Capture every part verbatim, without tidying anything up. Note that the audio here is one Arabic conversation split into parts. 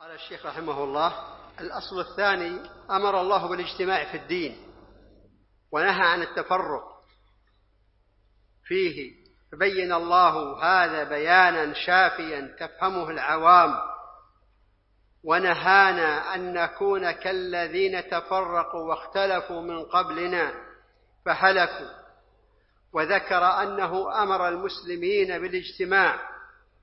قال الشيخ رحمه الله: الأصل الثاني: أمر الله بالاجتماع في الدين ونهى عن التفرق فيه، فبين الله هذا بيانا شافيا تفهمه العوام، ونهانا أن نكون كالذين تفرقوا واختلفوا من قبلنا فهلكوا، وذكر أنه أمر المسلمين بالاجتماع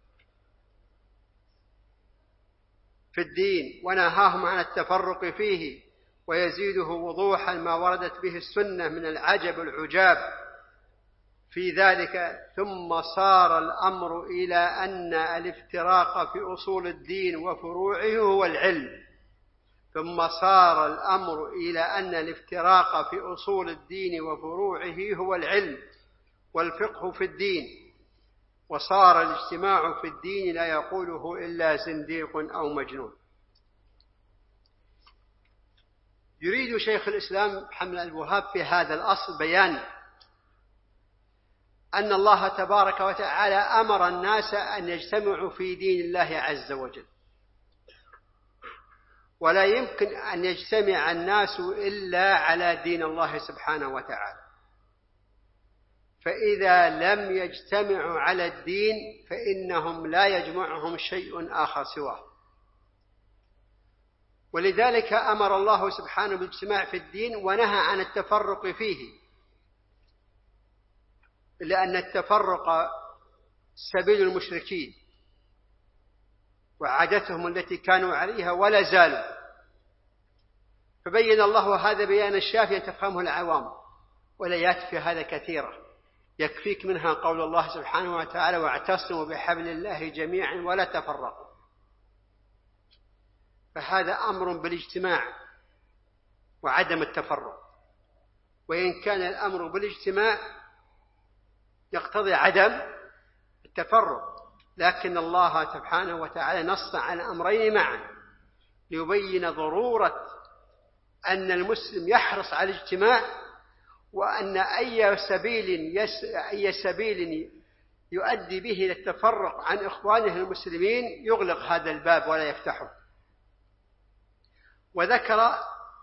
في الدين ونهاهم عن التفرق فيه، ويزيده وضوحا ما وردت به السنة من العجب العجاب في ذلك. ثم صار الأمر إلى أن الافتراق في أصول الدين وفروعه هو العلم ثم صار الأمر إلى أن الافتراق في أصول الدين وفروعه هو العلم والفقه في الدين، وصار الاجتماع في الدين لا يقوله إلا زنديق أو مجنون. يريد شيخ الإسلام محمد الوهاب في هذا الأصل بيان أن الله تبارك وتعالى أمر الناس أن يجتمعوا في دين الله عز وجل، ولا يمكن أن يجتمع الناس إلا على دين الله سبحانه وتعالى، فإذا لم يجتمعوا على الدين فإنهم لا يجمعهم شيء آخر سواه. ولذلك أمر الله سبحانه بالاجتماع في الدين ونهى عن التفرق فيه، لأن التفرق سبيل المشركين وعادتهم التي كانوا عليها ولا زالوا، فبين الله هذا بيانا شافيا تفهمه العوام، والآيات في هذا كثيرة يكفيك منها قول الله سبحانه وتعالى: واعتصموا بحبل الله جميعا ولا تفرقوا. فهذا أمر بالاجتماع وعدم التفرق، وإن كان الأمر بالاجتماع يقتضي عدم التفرق، لكن الله سبحانه وتعالى نص على أمرين معا ليبين ضرورة أن المسلم يحرص على الاجتماع، وأن أي سبيل, يس... أي سبيل يؤدي به إلى التفرق عن إخوانه المسلمين يغلق هذا الباب ولا يفتحه. وذكر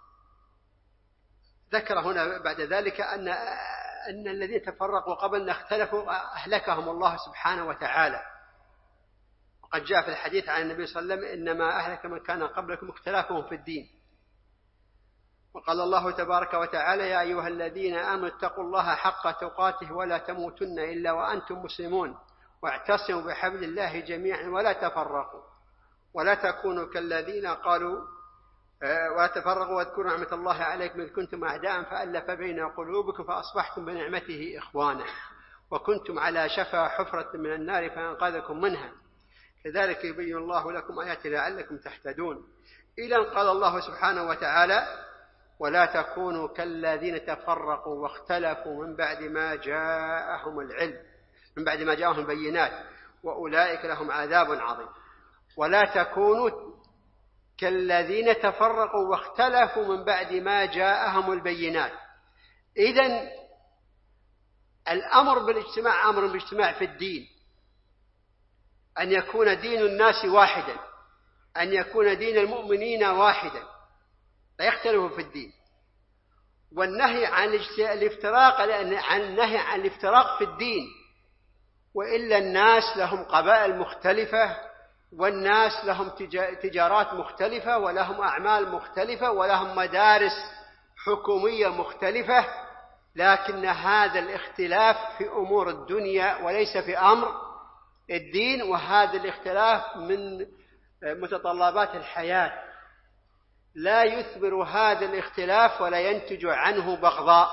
ذكر هنا بعد ذلك أن أن الذين تفرقوا قبلنا اختلفوا أهلكهم الله سبحانه وتعالى، وقد جاء في الحديث عن النبي صلى الله عليه وسلم: إنما أهلك من كان قبلكم اختلافهم في الدين. وقال الله تبارك وتعالى: يا أيها الذين آمنوا اتقوا الله حق تقاته ولا تموتن إلا وأنتم مسلمون واعتصموا بحبل الله جميعا ولا تفرقوا ولا تكونوا كالذين قالوا ولا تفرقوا واذكروا نعمة الله عليكم إذ كنتم أعداء فألف بين قلوبكم فأصبحتم بنعمته إخوانا وكنتم على شفا حفرة من النار فأنقذكم منها كذلك يبين الله لكم آياته لعلكم تهتدون. إلى أن قال الله سبحانه وتعالى: ولا تكونوا كالذين تفرقوا واختلفوا من بعد ما جاءهم العلم من بعد ما جاءهم البينات وأولئك لهم عذاب عظيم. ولا تكونوا كالذين تفرقوا واختلفوا من بعد ما جاءهم البينات. إذن الأمر بالاجتماع أمر بالاجتماع في الدين، أن يكون دين الناس واحدا، أن يكون دين المؤمنين واحدا لا يختلفوا في الدين. والنهي عن الافتراق لأن عن النهي عن الافتراق في الدين، وإلا الناس لهم قبائل مختلفة، والناس لهم تجارات مختلفة، ولهم أعمال مختلفة، ولهم مدارس حكومية مختلفة، لكن هذا الاختلاف في أمور الدنيا وليس في أمر الدين، وهذا الاختلاف من متطلبات الحياة، لا يثمر هذا الاختلاف ولا ينتج عنه بغضاء.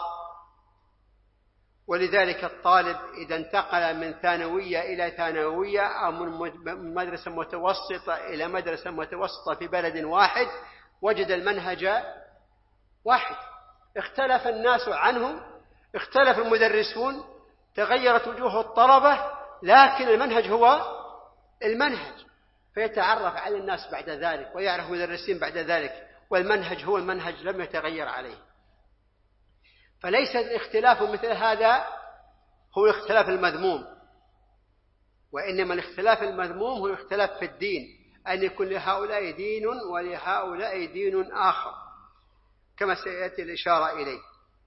ولذلك الطالب إذا انتقل من ثانوية إلى ثانوية أو من مدرسة متوسطة إلى مدرسة متوسطة في بلد واحد وجد المنهج واحد، اختلف الناس عنه، اختلف المدرسون، تغيرت وجوه الطلبة، لكن المنهج هو المنهج، فيتعرف على الناس بعد ذلك ويعرف مدرسين بعد ذلك، والمنهج هو المنهج لم يتغير عليه. فليس الاختلاف مثل هذا هو الاختلاف المذموم، وإنما الاختلاف المذموم هو الاختلاف في الدين، أن يكون لهؤلاء دين ولهؤلاء دين آخر كما سيأتي الإشارة إليه.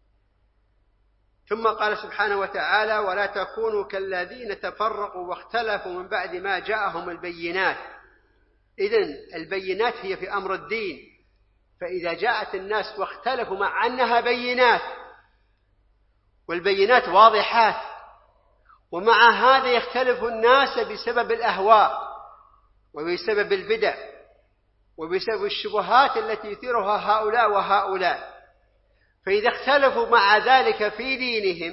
ثم قال سبحانه وتعالى: ولا تكونوا كالذين تفرقوا واختلفوا من بعد ما جاءهم البينات. إذن البينات هي في أمر الدين، فإذا جاءت الناس واختلفوا مع أنها بينات والبينات واضحات، ومع هذا يختلف الناس بسبب الأهواء وبسبب البدع وبسبب الشبهات التي يثيرها هؤلاء وهؤلاء، فإذا اختلفوا مع ذلك في دينهم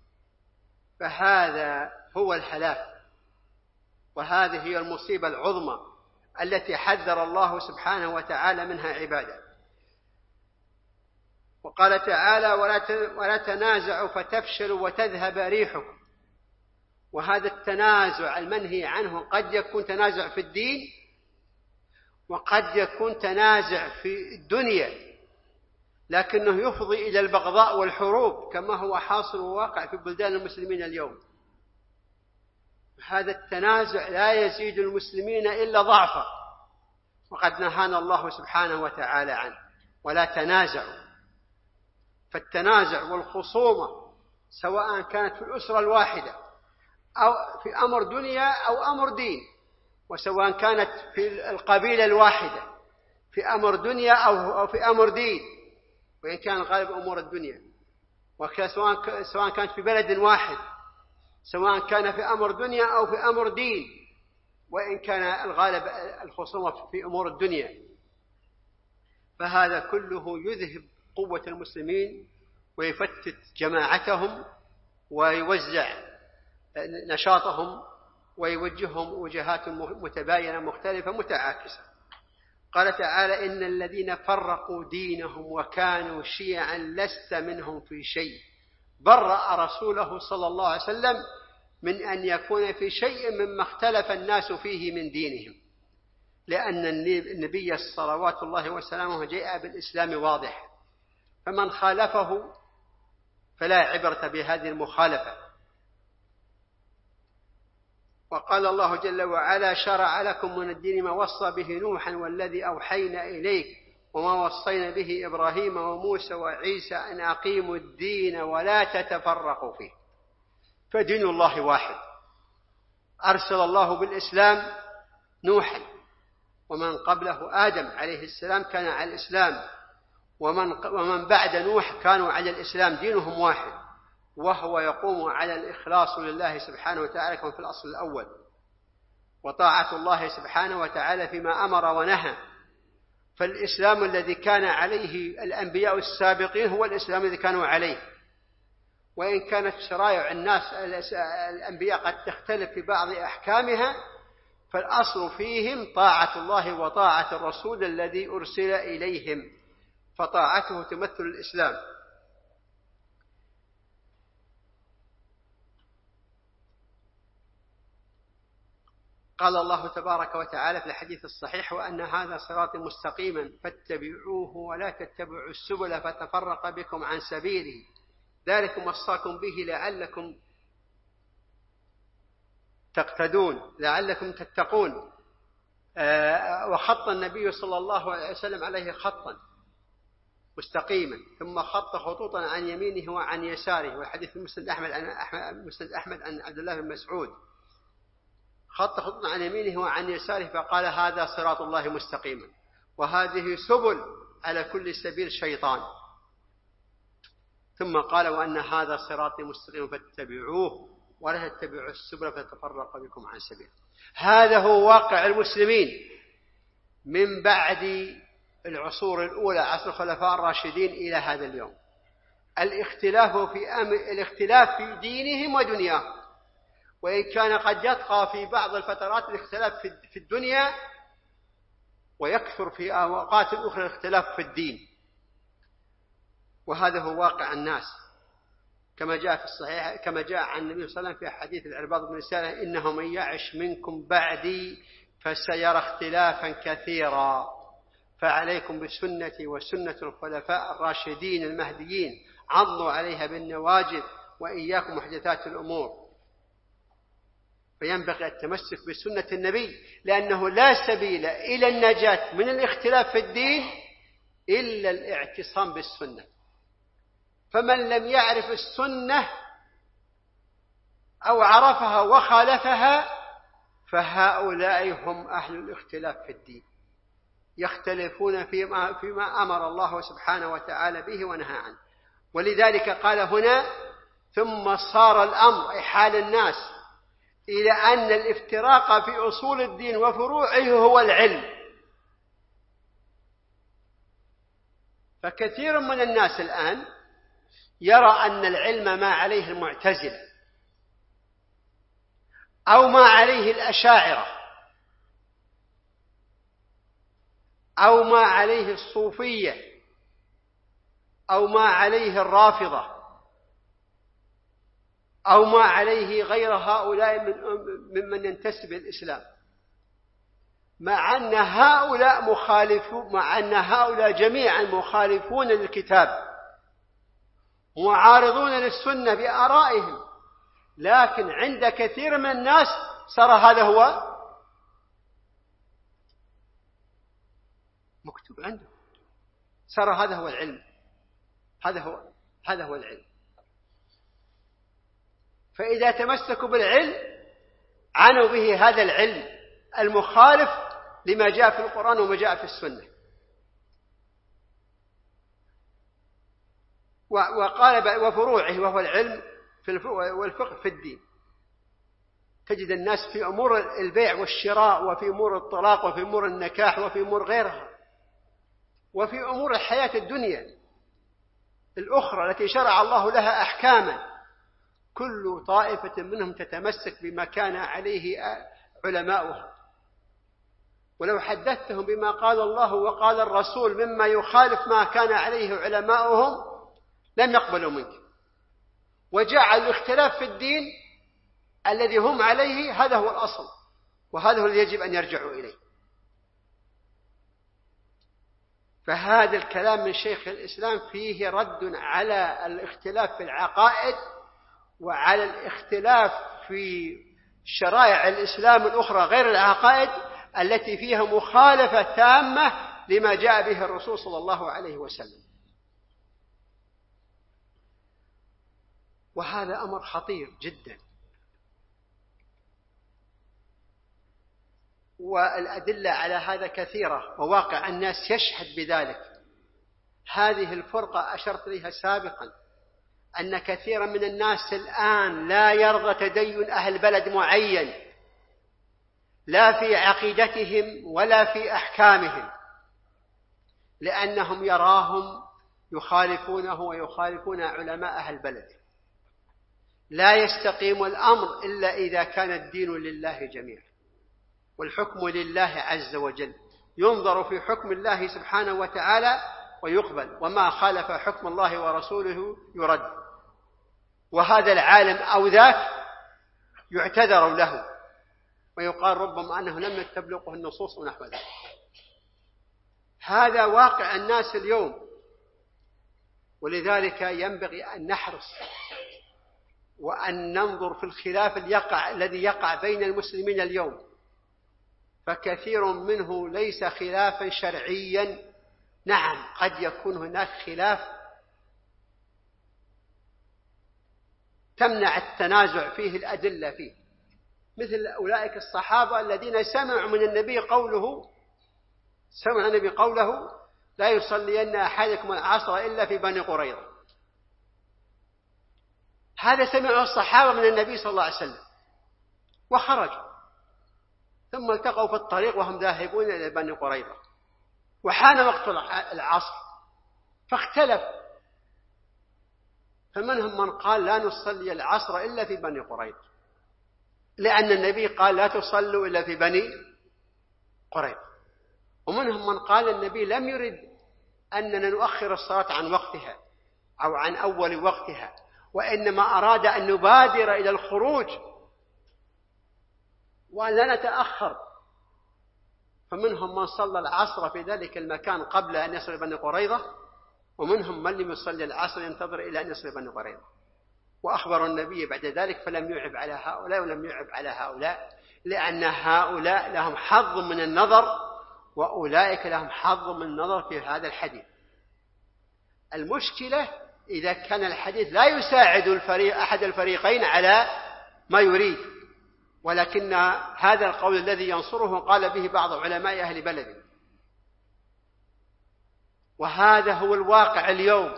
فهذا هو الهلاك، وهذه هي المصيبة العظمى التي حذر الله سبحانه وتعالى منها عباده. وقال تعالى: ولا تنازعوا فتفشلوا وتذهب ريحكم. وهذا التنازع المنهي عنه قد يكون تنازع في الدين، وقد يكون تنازع في الدنيا، لكنه يفضي إلى البغضاء والحروب كما هو حاصل وواقع في بلدان المسلمين اليوم. هذا التنازع لا يزيد المسلمين إلا ضعفا، وقد نهانا الله سبحانه وتعالى عنه: ولا تنازعوا. فالتنازع والخصومة سواء كانت في الأسرة الواحدة أو في أمر دنيا أو أمر دين، وسواء كانت في القبيلة الواحدة في أمر دنيا أو في أمر دين، وإن كان غالب أمور الدنيا، وسواء كانت في بلد واحد، سواء كان في أمر دنيا أو في أمر دين، وإن كان الغالب الخصومة في أمور الدنيا، فهذا كله يذهب قوة المسلمين ويفتت جماعتهم ويوزع نشاطهم ويوجههم وجهات متباينة مختلفة متعاكسة. قال تعالى: إن الذين فرقوا دينهم وكانوا شيعا لست منهم في شيء. برأ رسوله صلى الله عليه وسلم من أن يكون في شيء مما اختلف الناس فيه من دينهم، لأن النبي صلوات الله وسلامه جاء بالإسلام واضح، فمن خالفه فلا عبرة بهذه المخالفة. وقال الله جل وعلا: شرع لكم من الدين ما وصى به نوحا والذي أوحينا إليك وما وصينا به إبراهيم وموسى وعيسى أن أقيموا الدين ولا تتفرقوا فيه. فدين الله واحد. أرسل الله بالإسلام نوحا، ومن قبله آدم عليه السلام كان على الإسلام، ومن, ومن بعد نوح كانوا على الإسلام، دينهم واحد، وهو يقوم على الإخلاص لله سبحانه وتعالى كما في الأصل الأول، وطاعة الله سبحانه وتعالى فيما أمر ونهى. فالإسلام الذي كان عليه الأنبياء السابقين هو الإسلام الذي كانوا عليه، وإن كانت شرائع الناس الأنبياء قد تختلف في بعض أحكامها، فالأصل فيهم طاعة الله وطاعة الرسول الذي أرسل إليهم، فطاعته تمثل الإسلام. قال الله تبارك وتعالى في الحديث الصحيح: وأن هذا صراطي مستقيما فاتبعوه ولا تتبعوا السبل فتفرق بكم عن سبيله ذلكم وصاكم به لعلكم تقتدون لعلكم تتقون. آه وخط النبي صلى الله عليه وسلم عليه خطا مستقيما، ثم خط خطوطا عن يمينه وعن يساره، والحديث مسند أحمد عن مسند أحمد عن عبد الله بن مسعود، خط خطوطا عن يمينه وعن يساره فقال: هذا صراط الله مستقيما، وهذه سبل على كل سبيل شيطان. ثم قال: وأن هذا صراطي مستقيما فاتبعوه ولا تتبعوا السبل فتفرق بكم عن سبيله. هذا هو واقع المسلمين من بعد العصور الأولى، عصر الخلفاء الراشدين، إلى هذا اليوم. الاختلاف في أمر الاختلاف في دينهم ودنياهم، وإن كان قد يطغى في بعض الفترات الاختلاف في الدنيا، ويكثر في أوقات أخرى الاختلاف في الدين، وهذا هو واقع الناس كما جاء في الصحيح، كما جاء عن النبي صلى الله عليه وسلم في حديث العرباض بن سارية: إنه من يعش منكم بعدي فسيرى اختلافا كثيرا، فعليكم بسنتي وسنة الخلفاء الراشدين المهديين، عضوا عليها بالنواجذ، وإياكم محدثات الأمور. فينبغي التمسك بسنة النبي، لأنه لا سبيل إلى النجاة من الاختلاف في الدين إلا الاعتصام بالسنة. فمن لم يعرف السنة أو عرفها وخالفها فهؤلاء هم أهل الاختلاف في الدين، يختلفون فيما, فيما أمر الله سبحانه وتعالى به ونهى عنه. ولذلك قال هنا: ثم صار الأمر، أي حال الناس، إلى أن الافتراق في أصول الدين وفروعه هو العلم. فكثير من الناس الآن يرى أن العلم ما عليه المعتزلة أو ما عليه الأشاعرة أو ما عليه الصوفية أو ما عليه الرافضة أو ما عليه غير هؤلاء ممن ينتسب الإسلام، مع أن هؤلاء مخالفون، مع أن هؤلاء جميعا مخالفون للكتاب معارضون للسنة بآرائهم، لكن عند كثير من الناس صار هذا هو مكتوب عنده، صار هذا هو العلم، هذا هو هذا هو العلم. فإذا تمسكوا بالعلم عنوا به هذا العلم المخالف لما جاء في القرآن وما جاء في السنة. وقال وفروعه وهو العلم والفقه في الدين. تجد الناس في أمور البيع والشراء وفي أمور الطلاق وفي أمور النكاح وفي أمور غيرها وفي أمور الحياة الدنيا الأخرى التي شرع الله لها أحكاما، كل طائفة منهم تتمسك بما كان عليه علماؤها. ولو حدثتهم بما قال الله وقال الرسول مما يخالف ما كان عليه علماؤهم لم يقبلوا منك، وجعل الاختلاف في الدين الذي هم عليه هذا هو الأصل، وهذا هو الذي يجب أن يرجعوا إليه. فهذا الكلام من شيخ الإسلام فيه رد على الاختلاف في العقائد وعلى الاختلاف في شرائع الإسلام الأخرى غير العقائد التي فيها مخالفة تامة لما جاء به الرسول صلى الله عليه وسلم. وهذا أمر خطير جدا، والأدلة على هذا كثيرة وواقع الناس يشهد بذلك. هذه الفرقة أشرت إليها سابقا أن كثيرا من الناس الآن لا يرضى تدين أهل بلد معين، لا في عقيدتهم ولا في أحكامهم، لأنهم يراهم يخالفونه ويخالفون علماء أهل بلده. لا يستقيم الأمر إلا إذا كان الدين لله جميعا والحكم لله عز وجل، ينظر في حكم الله سبحانه وتعالى ويقبل، وما خالف حكم الله ورسوله يرد. وهذا العالم أو ذاك يعتذر له ويقال ربما أنه لم تبلغه النصوص ونحو ذلك. هذا واقع الناس اليوم، ولذلك ينبغي أن نحرص وأن ننظر في الخلاف اليقع الذي يقع بين المسلمين اليوم، فكثير منه ليس خلافا شرعيا. نعم قد يكون هناك خلاف تمنع التنازع فيه الأدلة فيه، مثل أولئك الصحابة الذين سمعوا من النبي قوله سمع النبي قوله لا يصلين أحدكم العصر إلا في بني قريظة. هذا سمعه الصحابة من النبي صلى الله عليه وسلم وخرجوا، ثم التقوا في الطريق وهم ذاهبون إلى بني قريظة، وحان وقت العصر فاختلف، فمنهم من قال لا نصلي العصر إلا في بني قريظة، لأن النبي قال لا تصلوا إلا في بني قريظة. ومنهم من قال النبي لم يرد أننا نؤخر الصلاة عن وقتها أو عن أول وقتها، وإنما أراد أن نبادر إلى الخروج وأن لا نتأخر. فمنهم من صلى العصر في ذلك المكان قبل أن يصل بني قريظة، ومنهم من لم يصلي العصر ينتظر إلى أن يصل بني قريظة. وأخبر النبي بعد ذلك فلم يعب على هؤلاء ولم يعب على هؤلاء، لأن هؤلاء لهم حظ من النظر وأولئك لهم حظ من النظر في هذا الحديث. المشكلة إذا كان الحديث لا يساعد الفريق أحد الفريقين على ما يريد، ولكن هذا القول الذي ينصره قال به بعض علماء أهل بلده، وهذا هو الواقع اليوم.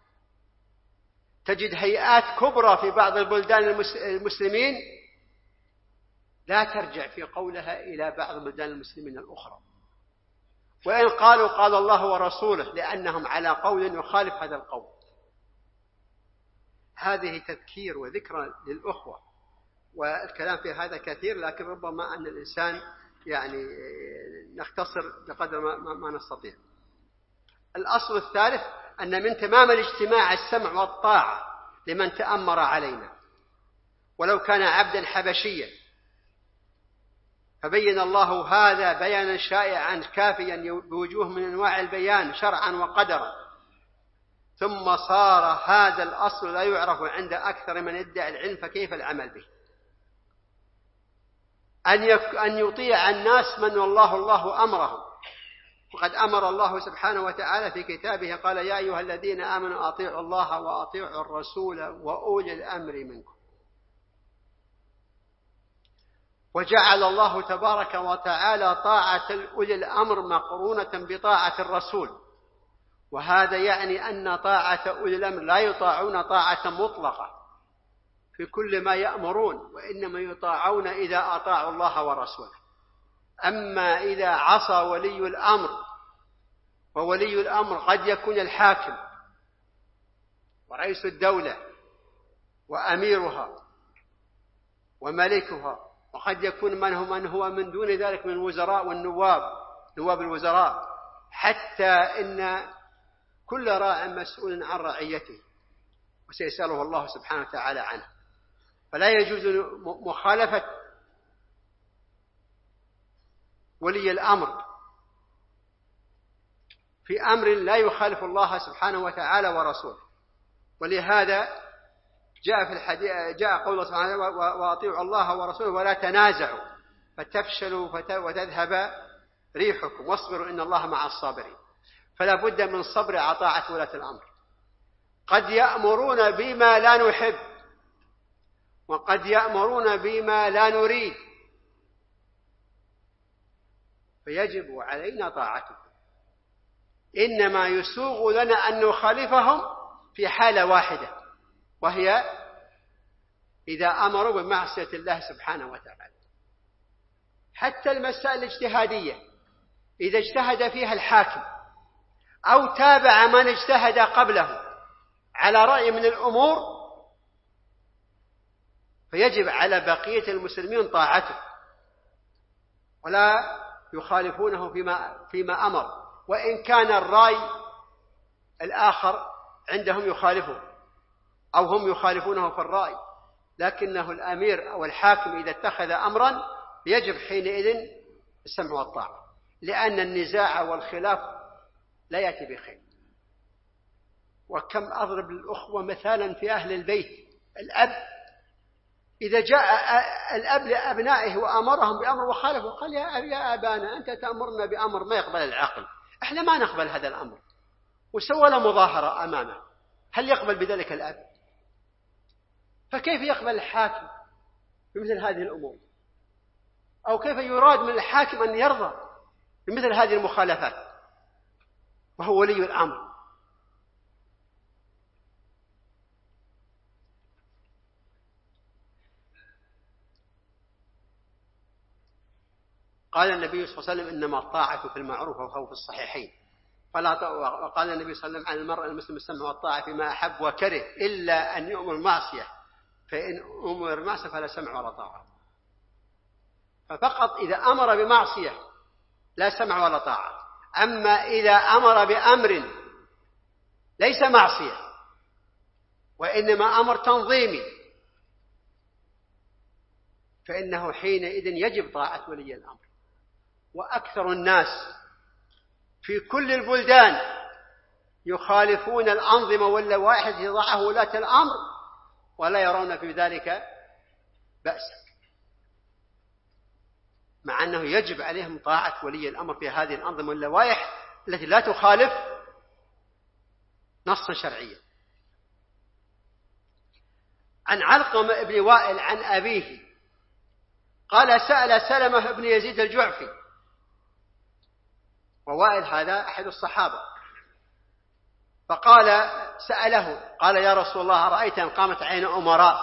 تجد هيئات كبرى في بعض البلدان المسلمين لا ترجع في قولها إلى بعض بلدان المسلمين الأخرى، وإن قالوا قال الله ورسوله لأنهم على قول يخالف هذا القول. هذه تذكير وذكرى للأخوة، والكلام في هذا كثير، لكن ربما أن الإنسان يعني نختصر بقدر ما, ما نستطيع. الأصل الثالث أن من تمام الاجتماع السمع والطاعة لمن تأمر علينا، ولو كان عبدا حبشيا، فبين الله هذا بيانا شائعا كافيا بوجوه من أنواع البيان شرعا وقدرا، ثم صار هذا الأصل لا يعرف عند أكثر من يدعي العلم، فكيف العمل به؟ أن يطيع الناس من والله الله أمرهم، وقد أمر الله سبحانه وتعالى في كتابه قال يا أيها الذين آمنوا أطيعوا الله وأطيعوا الرسول وأولي الأمر منكم. وجعل الله تبارك وتعالى طاعة أولي الأمر مقرونة بطاعة الرسول، وهذا يعني أن طاعة أولي الأمر لا يطاعون طاعة مطلقة في كل ما يأمرون، وإنما يطاعون إذا أطاعوا الله ورسوله. أما إذا عصى ولي الأمر، وولي الأمر قد يكون الحاكم ورئيس الدولة وأميرها وملكها، وقد يكون من هو من هو من دون ذلك من الوزراء والنواب، نواب الوزراء، حتى إن كل راع مسؤول عن رعيته وسيسأله الله سبحانه وتعالى عنه. فلا يجوز مخالفة ولي الأمر في أمر لا يخالف الله سبحانه وتعالى ورسوله. ولهذا جاء في الحديث جاء قول الله سبحانه وأطيعوا الله ورسوله ولا تنازعوا فتفشلوا وتذهب ريحكم واصبروا إن الله مع الصابرين. فلا بد من صبر على طاعة ولاة الأمر. قد يأمرون بما لا نحب، وقد يأمرون بما لا نريد، فيجب علينا طاعتهم. إنما يسوغ لنا أن نخالفهم في حالة واحدة، وهي إذا أمروا بمعصية الله سبحانه وتعالى. حتى المسائل الاجتهادية إذا اجتهد فيها الحاكم أو تابع من اجتهد قبله على رأي من الأمور، فيجب على بقية المسلمين طاعته ولا يخالفونه فيما, فيما أمر، وإن كان الرأي الآخر عندهم يخالفه أو هم يخالفونه في الرأي، لكنه الأمير أو الحاكم إذا اتخذ أمرا يجب حينئذ السمع والطاعة، لأن النزاع والخلاف لا يأتي بخير. وكم أضرب الأخوة مثالا في أهل البيت، الأب إذا جاء الأب لأبنائه وأمرهم بأمر وخالفه قال يا, يا أبانا أنت تأمرنا بأمر ما يقبل العقل، إحنا ما نقبل هذا الأمر، وسوى له مظاهرة أمامه، هل يقبل بذلك الأب؟ فكيف يقبل الحاكم بمثل هذه الأمور؟ أو كيف يراد من الحاكم أن يرضى بمثل هذه المخالفات وهو ولي الأمر؟ قال النبي صلى الله عليه وسلم إنما الطاعة في المعروف وهو في الصحيحين. وقال النبي صلى الله عليه وسلم عن المرء المسلم السمع والطاعة فيما أحب وكره إلا أن يؤمر معصية، فإن أمر معصية فلا سمع ولا طاعة. ففقط إذا أمر بمعصية لا سمع ولا طاعة. أما إذا أمر بأمر ليس معصية وإنما أمر تنظيمي، فإنه حينئذ يجب طاعة ولي الأمر. وأكثر الناس في كل البلدان يخالفون الأنظمة واللوائح التي ضعها ولاة الأمر، ولا يرون في ذلك بأسا، مع أنه يجب عليهم طاعة ولي الأمر في هذه الأنظمة واللوائح التي لا تخالف نصا شرعيا. عن علقمة بن وائل عن أبيه قال سأل سلمة بن يزيد الجعفي، ووائل هذا أحد الصحابة، فقال سأله قال يا رسول الله أرأيت أن قامت عين أمراء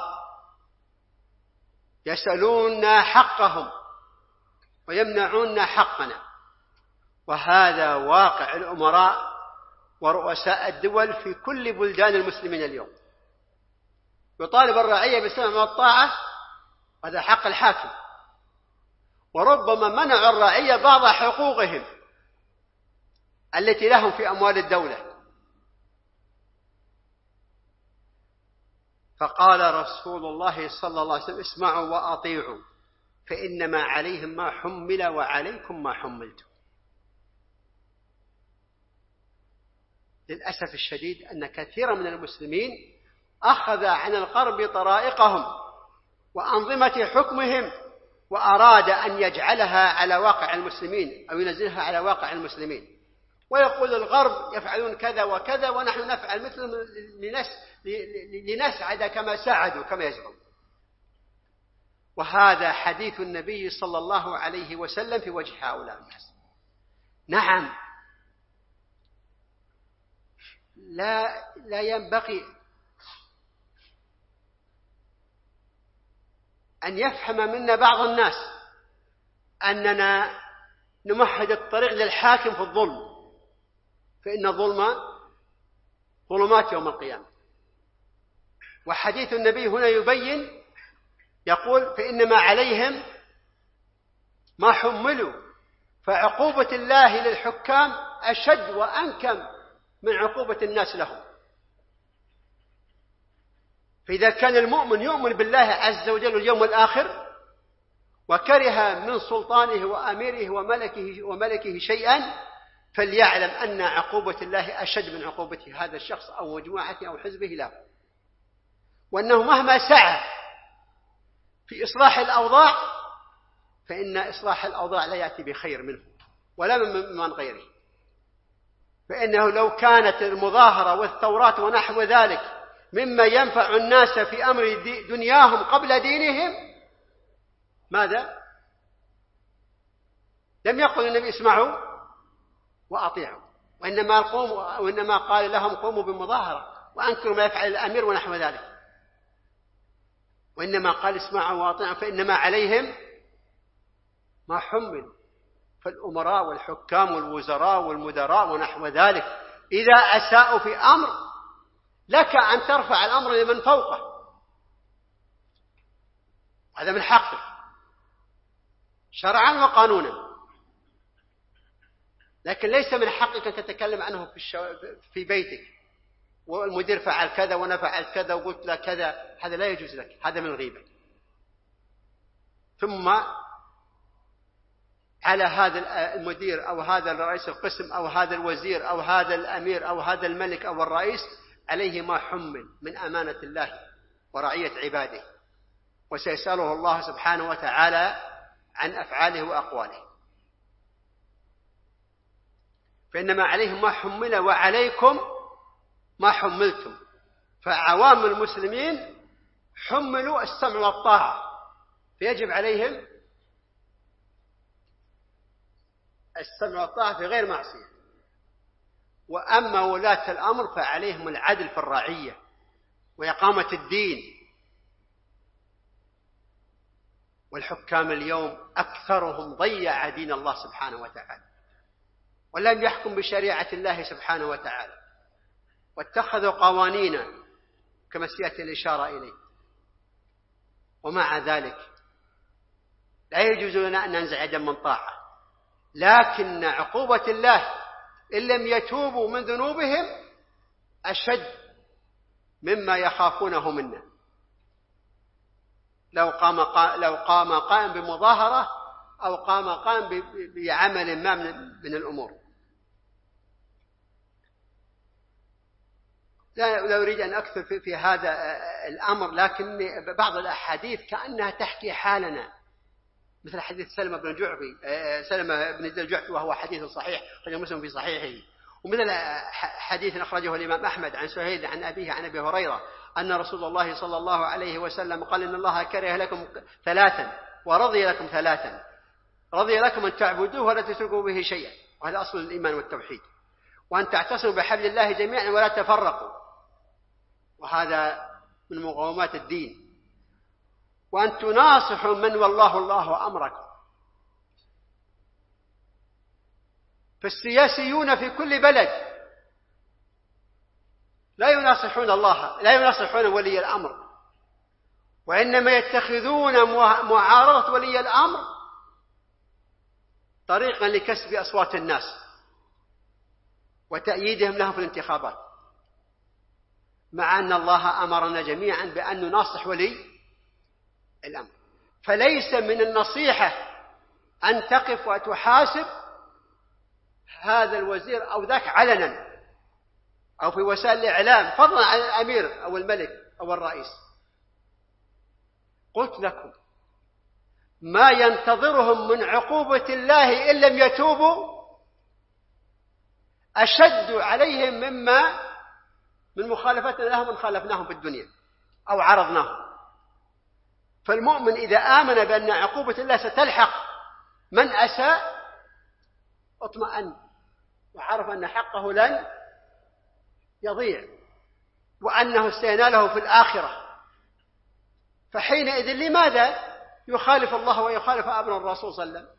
يسألون حقهم ويمنعون حقنا، وهذا واقع الأمراء ورؤساء الدول في كل بلدان المسلمين اليوم، يطالب الرعية بالسمع والطاعة، هذا حق الحاكم، وربما منع الرعية بعض حقوقهم التي لهم في أموال الدولة. فقال رسول الله صلى الله عليه وسلم اسمعوا وأطيعوا فإنما عليهم ما حمل وعليكم ما حملتم. للأسف الشديد أن كثيرا من المسلمين أخذ عن الغرب طرائقهم وأنظمة حكمهم وأراد أن يجعلها على واقع المسلمين أو ينزلها على واقع المسلمين، ويقول الغرب يفعلون كذا وكذا ونحن نفعل مثلهم لنسعد كما سعدوا كما يزعم. وهذا حديث النبي صلى الله عليه وسلم في وجه هؤلاء الناس. نعم، لا لا ينبغي أن يفهم منا بعض الناس أننا نمهد الطريق للحاكم في الظلم، فإن الظلم ظلمات يوم القيامة. وحديث النبي هنا يبين يقول فإنما عليهم ما حملوا، فعقوبة الله للحكام أشد وأنكم من عقوبة الناس لهم. فإذا كان المؤمن يؤمن بالله عز وجل واليوم الآخر وكره من سلطانه وأميره وملكه, وملكه شيئا فليعلم أن عقوبة الله أشد من عقوبة هذا الشخص أو مجموعته أو حزبه له، وأنه مهما سعى في إصلاح الأوضاع فإن إصلاح الأوضاع لا يأتي بخير منه ولا من غيره. فإنه لو كانت المظاهرة والثورات ونحو ذلك مما ينفع الناس في أمر دنياهم قبل دينهم ماذا؟ لم يقل النبي اسمعوا وأطيعوا، وإنما, قوموا وإنما قال لهم قوموا بمظاهرة وأنكروا ما يفعل الأمير ونحو ذلك، وإنما قال اسمعوا وأطيعوا فإنما عليهم ما حمل. فالأمراء والحكام والوزراء والمدراء ونحو ذلك إذا أساءوا في أمر لك أن ترفع الأمر لمن فوقه، هذا من حقك شرعا وقانونا، لكن ليس من حقك أن تتكلم عنه في, الشو... في بيتك والمدير فعل كذا وأنا فعلت كذا وقلت له كذا، هذا لا يجوز لك، هذا من الغيبة. ثم على هذا المدير أو هذا رئيس القسم أو هذا الوزير أو هذا الأمير أو هذا الملك أو الرئيس عليه ما حمل من أمانة الله ورعية عباده، وسيسأله الله سبحانه وتعالى عن أفعاله وأقواله. فإنما عليهم ما حمل وعليكم ما حملتم. فعوام المسلمين حملوا السمع والطاعة فيجب عليهم السمع والطاعة في غير معصية. وأما ولاة الأمر فعليهم العدل في الرعية وإقامة الدين. والحكام اليوم أكثرهم ضيع دين الله سبحانه وتعالى ولم يحكم بشريعة الله سبحانه وتعالى، واتخذوا قوانين كما سيأتي الإشارة إليه. ومع ذلك لا يجوز لنا أن ننزع يدا من طاعة، لكن عقوبة الله إن لم يتوبوا من ذنوبهم أشد مما يخافونه منا. لو قام لو قام قائم بمظاهرة أو قام قائم بعمل ما من الأمور. لا أريد أن أكثر في, في هذا الأمر، لكن بعض الأحاديث كأنها تحكي حالنا، مثل حديث سلمة بن جعفي سلمة بن الجعفي وهو حديث صحيح أخرجه مسلم في صحيحه، ومثل حديث أخرجه الإمام أحمد عن سهيل عن أبيه عن أبي هريرة أن رسول الله صلى الله عليه وسلم قال إن الله كره لكم ثلاثا ورضي لكم ثلاثا، رضي لكم أن تعبدوه ولا تشركوا به شيئا، وهذا أصل الإيمان والتوحيد، وأن تعتصموا بحبل الله جميعا ولا تفرقوا، وهذا من مقومات الدين، وأن تناصحوا من والله الله أمركم. فالسياسيون في كل بلد لا يناصحون الله، لا يناصحون ولي الأمر، وإنما يتخذون معارضة ولي الأمر طريقا لكسب أصوات الناس وتأييدهم لهم في الانتخابات، مع أن الله أمرنا جميعا بأن نناصح ولي الأمر. فليس من النصيحة أن تقف وتحاسب هذا الوزير أو ذاك علنا أو في وسائل الإعلام، فضلا عن الأمير أو الملك أو الرئيس. قلت لكم ما ينتظرهم من عقوبة الله إن لم يتوبوا أشد عليهم مما من مخالفتنا لهم من خالفناهم في الدنيا أو عرضناهم. فالمؤمن إذا آمن بأن عقوبة الله ستلحق من أساء اطمأن وعرف أن حقه لن يضيع وأنه سيناله في الآخرة. فحينئذ لماذا يخالف الله ويخالف أمر الرسول صلى الله عليه وسلم؟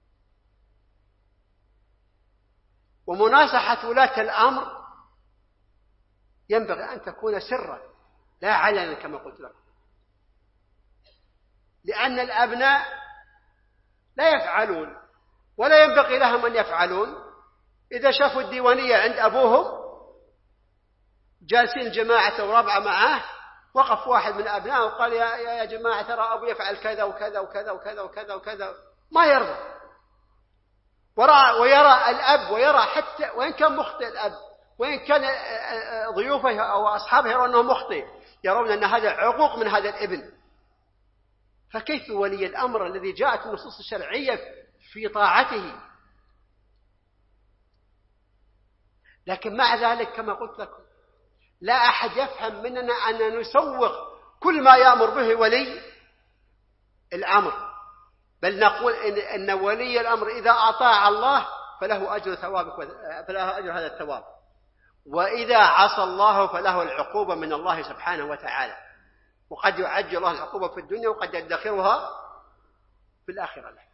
ومناصحة ولاة الأمر ينبغي أن تكون سرا لا علنا كما قلت لكم، لأن الأبناء لا يفعلون ولا ينبغي لهم أن يفعلون. إذا شافوا الديوانية عند أبوهم جالسين جماعة وربعة معه، وقف واحد من أبنائه وقال يا, يا جماعة ترى أبو يفعل كذا وكذا وكذا وكذا وكذا وكذا، ما يرضى. ويرى الأب ويرى حتى وإن كان مخطئ الأب وإن كان ضيوفه أو أصحابه يرون أنه مخطئ، يرون أن هذا عقوق من هذا الابن. فكيف ولي الأمر الذي جاءت النصوص الشرعية في طاعته؟ لكن مع ذلك كما قلت لكم لا أحد يفهم مننا أن نسوق كل ما يأمر به ولي الأمر، بل نقول إن, إن ولي الأمر إذا أطاع الله فله أجر ثوابك فله أجر هذا الثواب، وإذا عصى الله فله العقوبة من الله سبحانه وتعالى، وقد يعجل الله العقوبة في الدنيا وقد يدخرها في الآخرة له.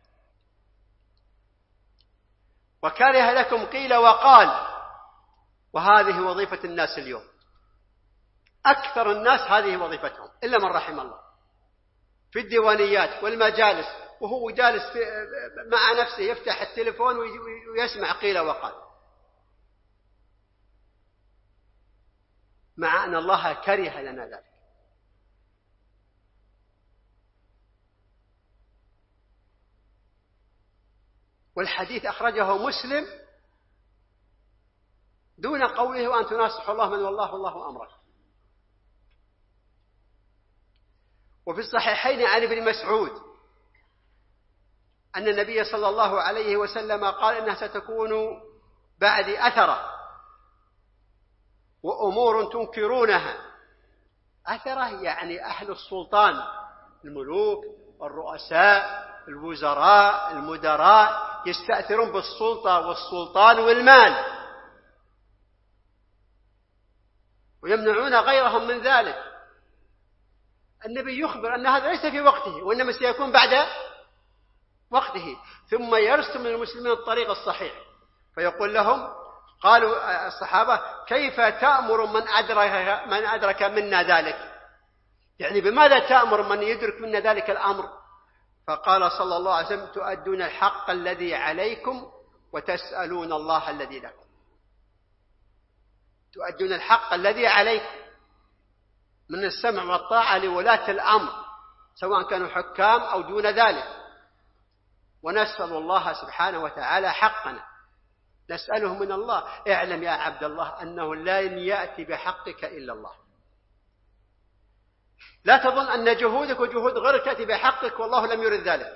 وكره لكم قيل وقال، وهذه وظيفة الناس اليوم، أكثر الناس هذه وظيفتهم إلا من رحم الله، في الديوانيات والمجالس وهو جالس في مع نفسه يفتح التليفون ويسمع قيل وقال، مع أن الله كره لنا ذلك. والحديث أخرجه مسلم دون قوله وأن تناصحوا الله من والله الله أمره. وفي الصحيحين عن ابن مسعود أن النبي صلى الله عليه وسلم قال إنها ستكون بعد أثرة وأمور تنكرونها. أثرة يعني أهل السلطان، الملوك الرؤساء الوزراء المدراء يستأثرون بالسلطة والسلطان والمال ويمنعون غيرهم من ذلك. النبي يخبر أن هذا ليس في وقته وإنما سيكون بعد وقته، ثم يرسم للمسلمين الطريق الصحيح فيقول لهم، قالوا الصحابة كيف تأمر من أدرك, من أدرك منا ذلك؟ يعني بماذا تأمر من يدرك منا ذلك الأمر؟ فقال صلى الله عليه وسلم تؤدون الحق الذي عليكم وتسألون الله الذي لكم. تؤدون الحق الذي عليكم من السمع والطاعة لولاة الأمر سواء كانوا حكام أو دون ذلك، ونسأل الله سبحانه وتعالى حقنا. نسأله من الله. اعلم يا عبد الله أنه لن يأتي بحقك إلا الله. لا تظن أن جهودك وجهود غيرك تأتي بحقك والله لم يرد ذلك.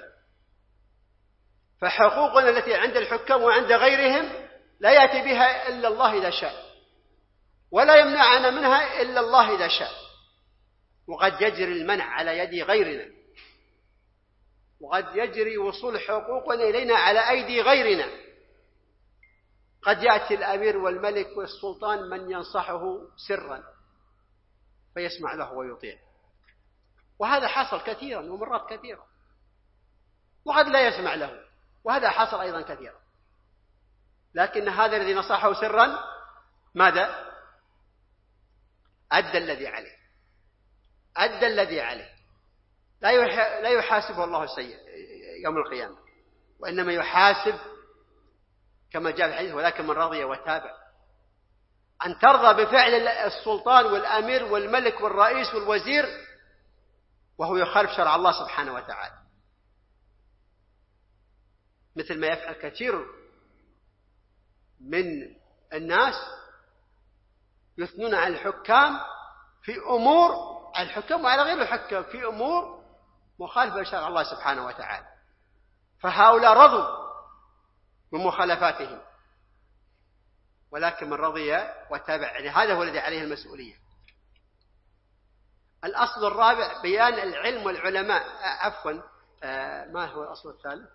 فحقوقنا التي عند الحكام وعند غيرهم لا يأتي بها إلا الله إذا شاء، ولا يمنعنا منها إلا الله إذا شاء. وقد يجري المنع على يد غيرنا، وقد يجري وصول حقوقنا إلينا على أيدي غيرنا. قد يأتي الأمير والملك والسلطان من ينصحه سرا فيسمع له ويطيع، وهذا حصل كثيرا ومرات كثيرة. وقد لا يسمع له، وهذا حصل أيضا كثيرا. لكن هذا الذي نصحه سرا ماذا؟ أدى الذي عليه، أدى الذي عليه. لا يحاسبه الله السيء يوم القيامة، وإنما يحاسب كما جاء في الحديث: ولكن من رضي وتابع. أن ترضى بفعل السلطان والأمير والملك والرئيس والوزير وهو يخالف شرع الله سبحانه وتعالى، مثل ما يفعل كثير من الناس يثنون على الحكام في أمور، على الحكام وعلى غير الحكام في أمور مخالفة لشرع الله سبحانه وتعالى، فهؤلاء رضوا بمخالفاتهم. ولكن من رضي وتابع، يعني هذا هو الذي عليه المسؤولية. الأصل الرابع بيان العلم والعلماء. عفوا ما هو الأصل الثالث؟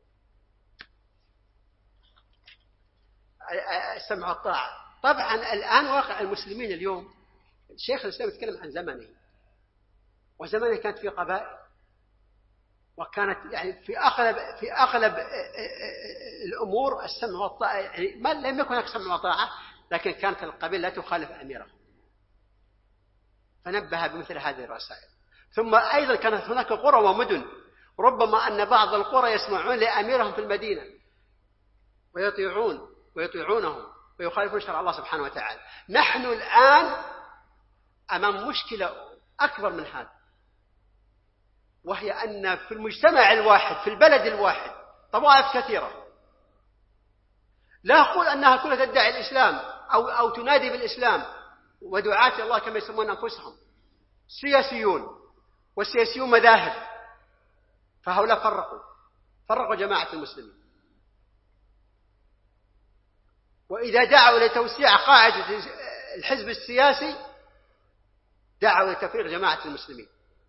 السمع والطاعة. طبعا الآن واقع المسلمين اليوم، الشيخ الإسلام يتكلم عن زمنه، وزمنه كانت في قبائل، وكانت يعني في أغلب في أغلب الأمور السمع والطاعة، يعني ما لم يكن هناك سمع وطاعة، لكن كانت القبيلة لا تخالف أميره، فنبه بمثل هذه الرسائل. ثم أيضا كانت هناك قرى ومدن، ربما أن بعض القرى يسمعون لأميرهم في المدينة ويطيعون ويطيعونهم ويخالفون شرع الله سبحانه وتعالى. نحن الآن أمام مشكلة أكبر من هذا، وهي أن في المجتمع الواحد في البلد الواحد طوائف كثيرة، لا أقول أنها كلها تدعي الإسلام أو, أو تنادي بالإسلام ودعاة الله كما يسمون أنفسهم، سياسيون، والسياسيون مذاهب، فهؤلاء فرقوا فرقوا جماعة المسلمين. وإذا دعوا لتوسيع قاعدة الحزب السياسي دعوا لتفريق جماعة المسلمين،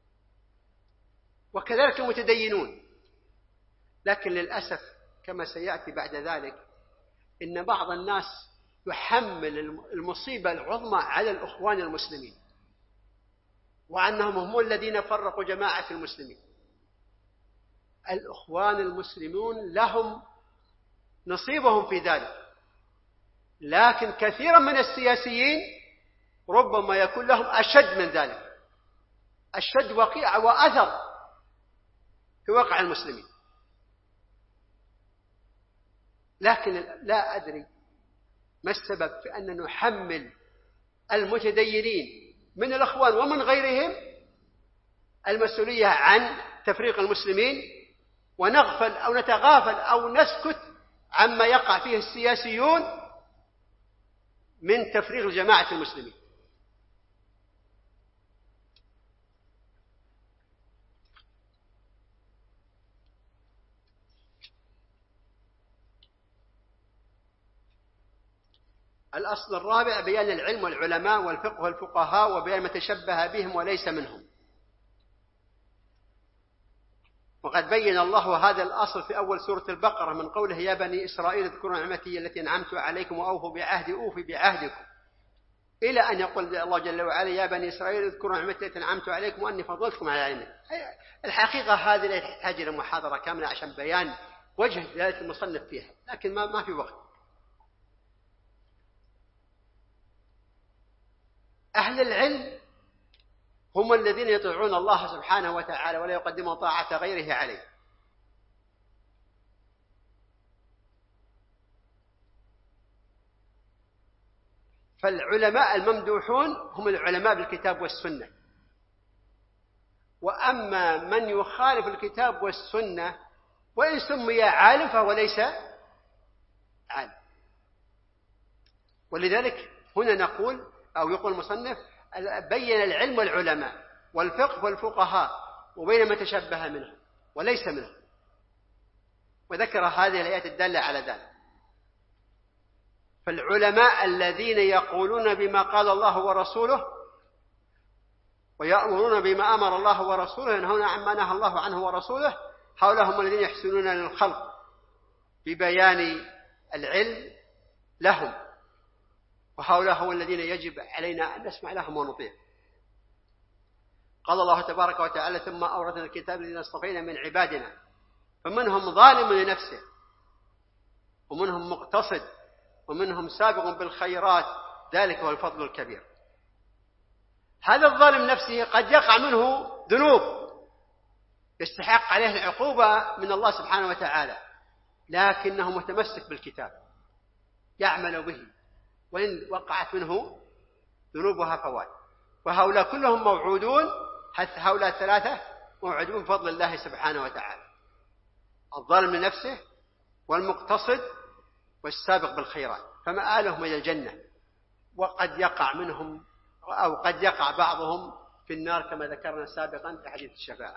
وكذلك المتدينون. لكن للأسف كما سيأتي بعد ذلك إن بعض الناس يحمل المصيبة العظمى على الأخوان المسلمين، وأنهم هم الذين فرقوا جماعة المسلمين. الأخوان المسلمون لهم نصيبهم في ذلك، لكن كثيرا من السياسيين ربما يكون لهم أشد من ذلك، أشد وقيع وأثر في واقع المسلمين. لكن لا أدري ما السبب في أن نحمل المتدينين من الأخوان ومن غيرهم المسؤولية عن تفريق المسلمين، ونغفل أو نتغافل أو نسكت عما يقع فيه السياسيون من تفريق جماعة المسلمين. الأصل الرابع بيان العلم والعلماء والفقه والفقهاء وبيان ما تشبه بهم وليس منهم. وقد بين الله هذا الأصل في أول سورة البقرة من قوله: يا بني إسرائيل اذكروا نعمتي التي أنعمت عليكم وأوفوا بعهدي أوفي بعهدكم، إلى أن يقول الله جل وعلا: يا بني إسرائيل اذكروا نعمتي التي أنعمت عليكم وأني فضلتكم على العالمين. الحقيقة هذه لا تحتاج إلى محاضرة كاملة عشان بيان وجه دلالة المصنف فيها، لكن ما ما في وقت. أهل العلم هم الذين يطيعون الله سبحانه وتعالى ولا يقدمون طاعة غيره عليه. فالعلماء الممدوحون هم العلماء بالكتاب والسنة، وأما من يخالف الكتاب والسنة وإن سمي عالم فهو ليس عالم. ولذلك هنا نقول أو يقول المصنف بين العلم والعلماء والفقه والفقهاء وبين ما تشبه منه وليس منه، وذكر هذه الآيات الدالة على ذلك. فالعلماء الذين يقولون بما قال الله ورسوله ويأمرون بما أمر الله ورسوله ينهون عما نهى الله عنه ورسوله، هؤلاء هم الذين يحسنون للخلق ببيان العلم لهم، وهؤلاء هم الذين يجب علينا أن نسمع لهم ونطيع. قال الله تبارك وتعالى ثم أورثنا الكتاب الذين اصطفينا من عبادنا فمنهم ظالم لنفسه ومنهم مقتصد ومنهم سابق بالخيرات ذلك هو الفضل الكبير. هذا الظالم نفسه قد يقع منه ذنوب يستحق عليه العقوبة من الله سبحانه وتعالى، لكنه متمسك بالكتاب يعمل به وإن وقعت منه ذنوبها فوات. وهؤلاء كلهم موعودون، هؤلاء الثلاثة موعودون بفضل الله سبحانه وتعالى، الظالم لنفسه والمقتصد والسابق بالخيرات، فمآلهم إلى الجنة. وقد يقع منهم أو قد يقع بعضهم في النار كما ذكرنا سابقا في حديث الشفاعة.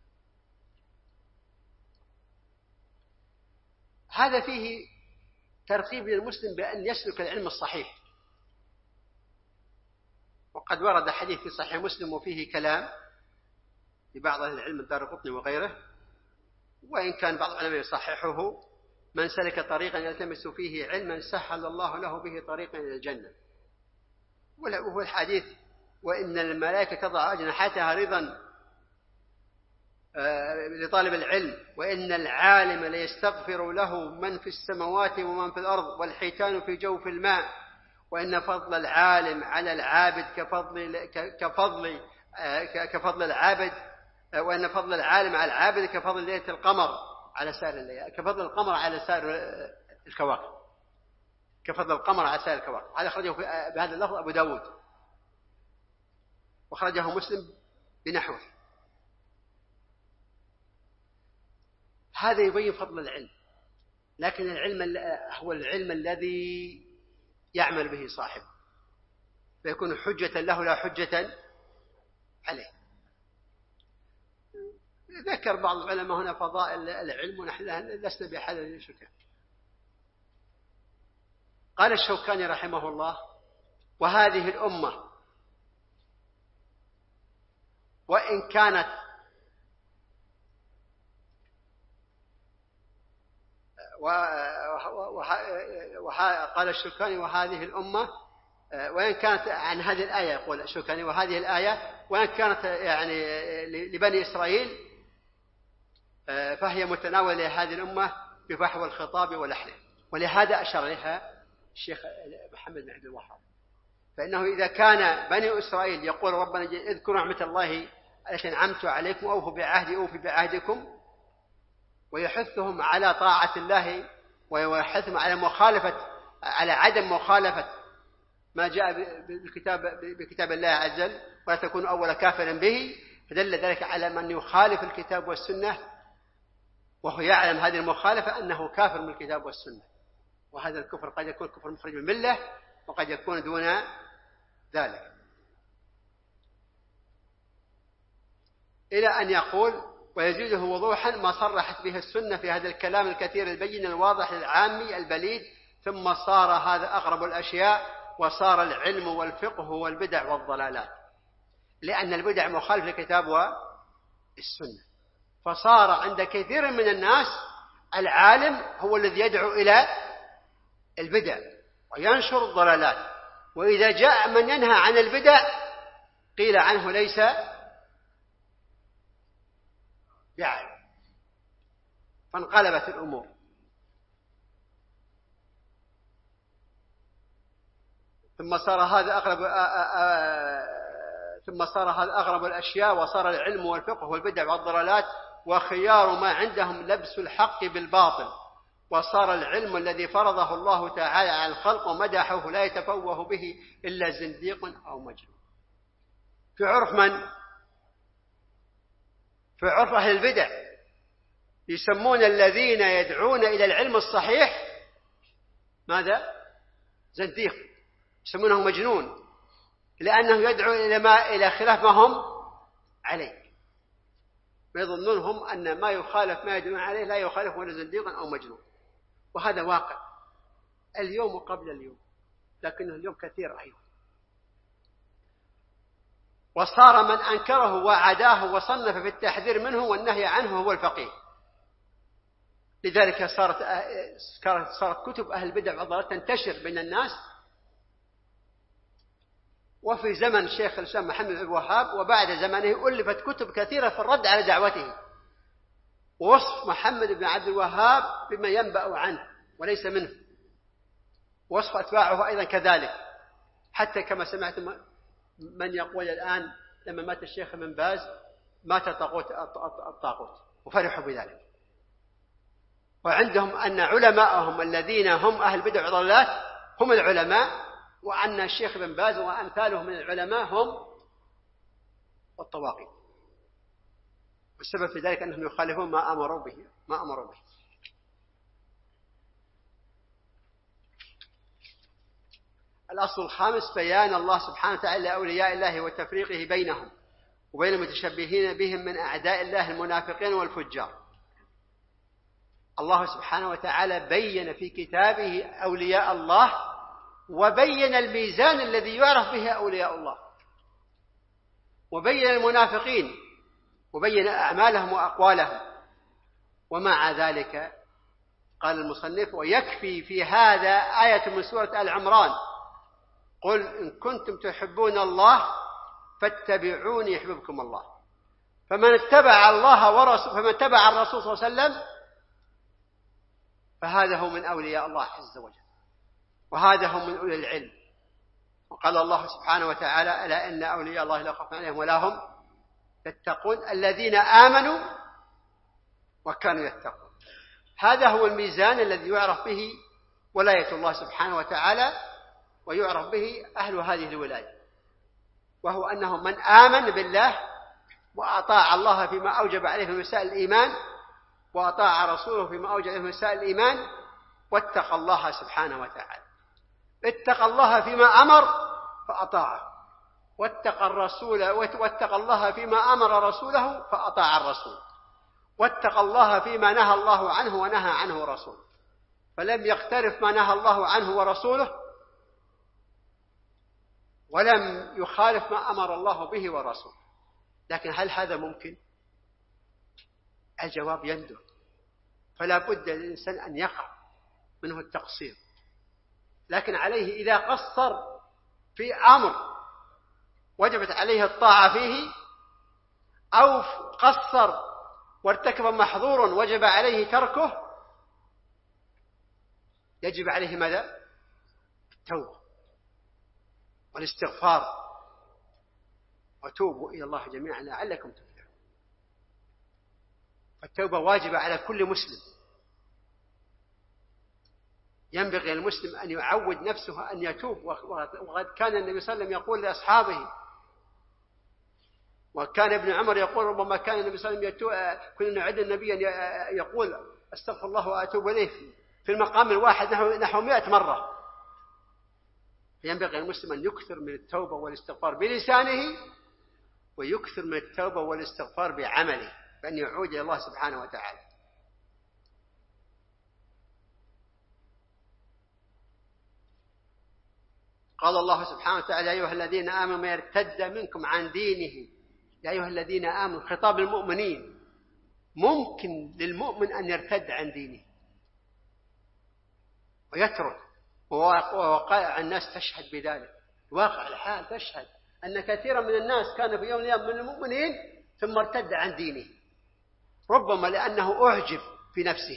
هذا فيه ترغيب للمسلم بأن يسلك العلم الصحيح. وقد ورد حديث في صحيح مسلم وفيه كلام لبعض أهل العلم الدارقطني وغيره، وإن كان بعض العلماء يصححه: من سلك طريقا يلتمس فيه علما سهل الله له به طريقا إلى الجنة. وهو الحديث: وإن الملائكة تضع أجنحتها رضا لطالب العلم، وإن العالم ليستغفر له من في السماوات ومن في الأرض والحيتان في جوف الماء، وإن فضل العالم على العابد كفضل كفضل كفضل العابد وإن فضل العالم على العابد كفضل ليلة القمر على سائر الليالي، كفضل القمر على سائر الكواكب، كفضل القمر على سائر الكواكب. هذا أخرجه بهذا اللفظ أبو داود، وخرجه مسلم بنحوه. هذا يبين فضل العلم، لكن العلم هو العلم الذي يعمل به صاحبه فيكون حجة له لا حجة عليه. ذكر بعض العلماء هنا فضائل العلم ونحن لسنا بحاجة للشكر. قال الشوكاني رحمه الله: وهذه الأمة وإن كانت قال الشوكاني: وهذه الأمة وإن كانت عن هذه الآية، يقول الشوكاني: وهذه الآية وإن كانت يعني لبني إسرائيل فهي متناولة لهذه الأمة بفحوى الخطاب ولحنه. ولهذا أشار لها الشيخ محمد بن عبد الوهاب، فإنه إذا كان بني إسرائيل يقول ربنا اذكروا نعمة الله التي أنعمت عليكم أوفوا بعهدي أوفي بعهدكم، ويحثهم على طاعة الله ويحثهم على مخالفة على عدم مخالفة ما جاء بالكتاب بكتاب الله عز وجل، ولا تكون أول كافر به، فدل ذلك على من يخالف الكتاب والسنة وهو يعلم هذه المخالفة أنه كافر من الكتاب والسنة. وهذا الكفر قد يكون كفر مخرج من الملة وقد يكون دون ذلك، إلى أن يقول: ويزيده وضوحا ما صرحت به السنة في هذا الكلام الكثير البين الواضح للعامي البليد، ثم صار هذا أغرب الأشياء، وصار العلم والفقه والبدع والضلالات، لأن البدع مخالف للكتاب والسنة. فصار عند كثير من الناس العالم هو الذي يدعو إلى البدع وينشر الضلالات، وإذا جاء من ينهى عن البدع قيل عنه ليس بعالم، فانقلبت الأمور. ثم صار هذا أغرب ثم صار هذا أغرب الأشياء، وصار العلم والفقه والبدع والضلالات وخيار ما عندهم لبس الحق بالباطل، وصار العلم الذي فرضه الله تعالى على الخلق ومدحه لا يتفوه به إلا زنديق أو مجنون. في عرف من؟ في عرف أهل البدع يسمون الذين يدعون إلى العلم الصحيح ماذا؟ زنديق، يسمونه مجنون، لأنه يدعو إلى ما إلى خلاف ما هم عليه، ويظنون هم أن ما يخالف ما يدعون عليه لا يخالف ولا زنديق أو مجنون. وهذا واقع اليوم وقبل اليوم، لكنه اليوم كثير أيضا. وصار من أنكره وعداه وصنف في التحذير منه والنهي عنه هو الفقيه. لذلك صارت صارت كتب أهل البدع والضلال تنتشر بين الناس. وفي زمن شيخ الإسلام محمد بن الوهاب وبعد زمنه ألفت كتب كثيرة في الرد على دعوته، ووصف محمد بن عبد الوهاب بما ينبأ عنه وليس منه، ووصف أتباعه أيضا كذلك. حتى كما سمعت من يقول الآن لما مات الشيخ من باز مات طاغوت الطاغوت، وفرحوا بذلك. وعندهم أن علماءهم الذين هم أهل بدع وضلالات هم العلماء، وأن الشيخ بن باز وأمثاله من العلماء هم الطواغيت. والسبب في ذلك أنهم يخالفون ما أمروا به ما أمروا به. الأصل الخامس بيان الله سبحانه وتعالى لأولياء الله وتفريقه بينهم وبين المتشبهين بهم من أعداء الله المنافقين والفجار. الله سبحانه وتعالى بين في كتابه أولياء الله، وبين الميزان الذي يعرف به أولياء الله، وبين المنافقين، وبين أعمالهم وأقوالهم. ومع ذلك قال المصنف: ويكفي في هذا آية من سورة آل عمران: قل إن كنتم تحبون الله فاتبعوني يحببكم الله. فمن اتبع الله ورسوله فمن اتبع الرسول صلى الله عليه وسلم فهذا هو من أولياء الله عز وجل، وهذا هم من أولي العلم. وقال الله سبحانه وتعالى: ألا إن أولياء الله لا خوف عليهم ولا هم يتقون الذين آمنوا وكانوا يتقون. هذا هو الميزان الذي يعرف به ولاية الله سبحانه وتعالى، ويعرف به أهل هذه الولاية، وهو أنه من آمن بالله وأطاع الله فيما أوجب عليه من مسائل الإيمان، وأطاع رسوله فيما أوجب عليه من مسائل الإيمان، واتقى الله سبحانه وتعالى. اتقى الله فيما أمر فأطاعه، واتقى الرسول واتقى الله فيما أمر رسوله فأطاع الرسول، واتقى الله فيما نهى الله عنه ونهى عنه رسوله، فلم يقترف ما نهى الله عنه ورسوله، ولم يخالف ما أمر الله به ورسوله. لكن هل هذا ممكن؟ الجواب يندر. فلا بد للإنسان أن يقع منه التقصير، لكن عليه إذا قصر في أمر وجبت عليه الطاعة فيه، أو قصر وارتكب محظور وجب عليه تركه، يجب عليه ماذا؟ التوبة والاستغفار، وتوبوا إلى الله جميعا لعلكم تفلحون. فالتوبة واجبة على كل مسلم. ينبغي للمسلم أن يعود نفسه أن يتوب. وقد كان النبي صلى الله عليه وسلم يقول لأصحابه، وكان ابن عمر يقول ربما كان النبي صلى الله عليه وسلم كنا نعد النبي يقول استغفر الله وأتوب إليه في المقام الواحد نحو مئة مرة. ينبغي المسلم أن يكثر من التوبة والاستغفار بلسانه، ويكثر من التوبة والاستغفار بعمله، بأن يعود إلى الله سبحانه وتعالى. قال الله سبحانه وتعالى: يا أيها الذين آمنوا من يرتد منكم عن دينه. يا أيها الذين آمنوا، خطاب المؤمنين. ممكن للمؤمن أن يرتد عن دينه ويترك، ووقائع الناس تشهد بذلك. واقع الحال تشهد أن كثيرا من الناس كان في يوم من الأيام من المؤمنين ثم ارتد عن دينه، ربما لأنه أعجب في نفسه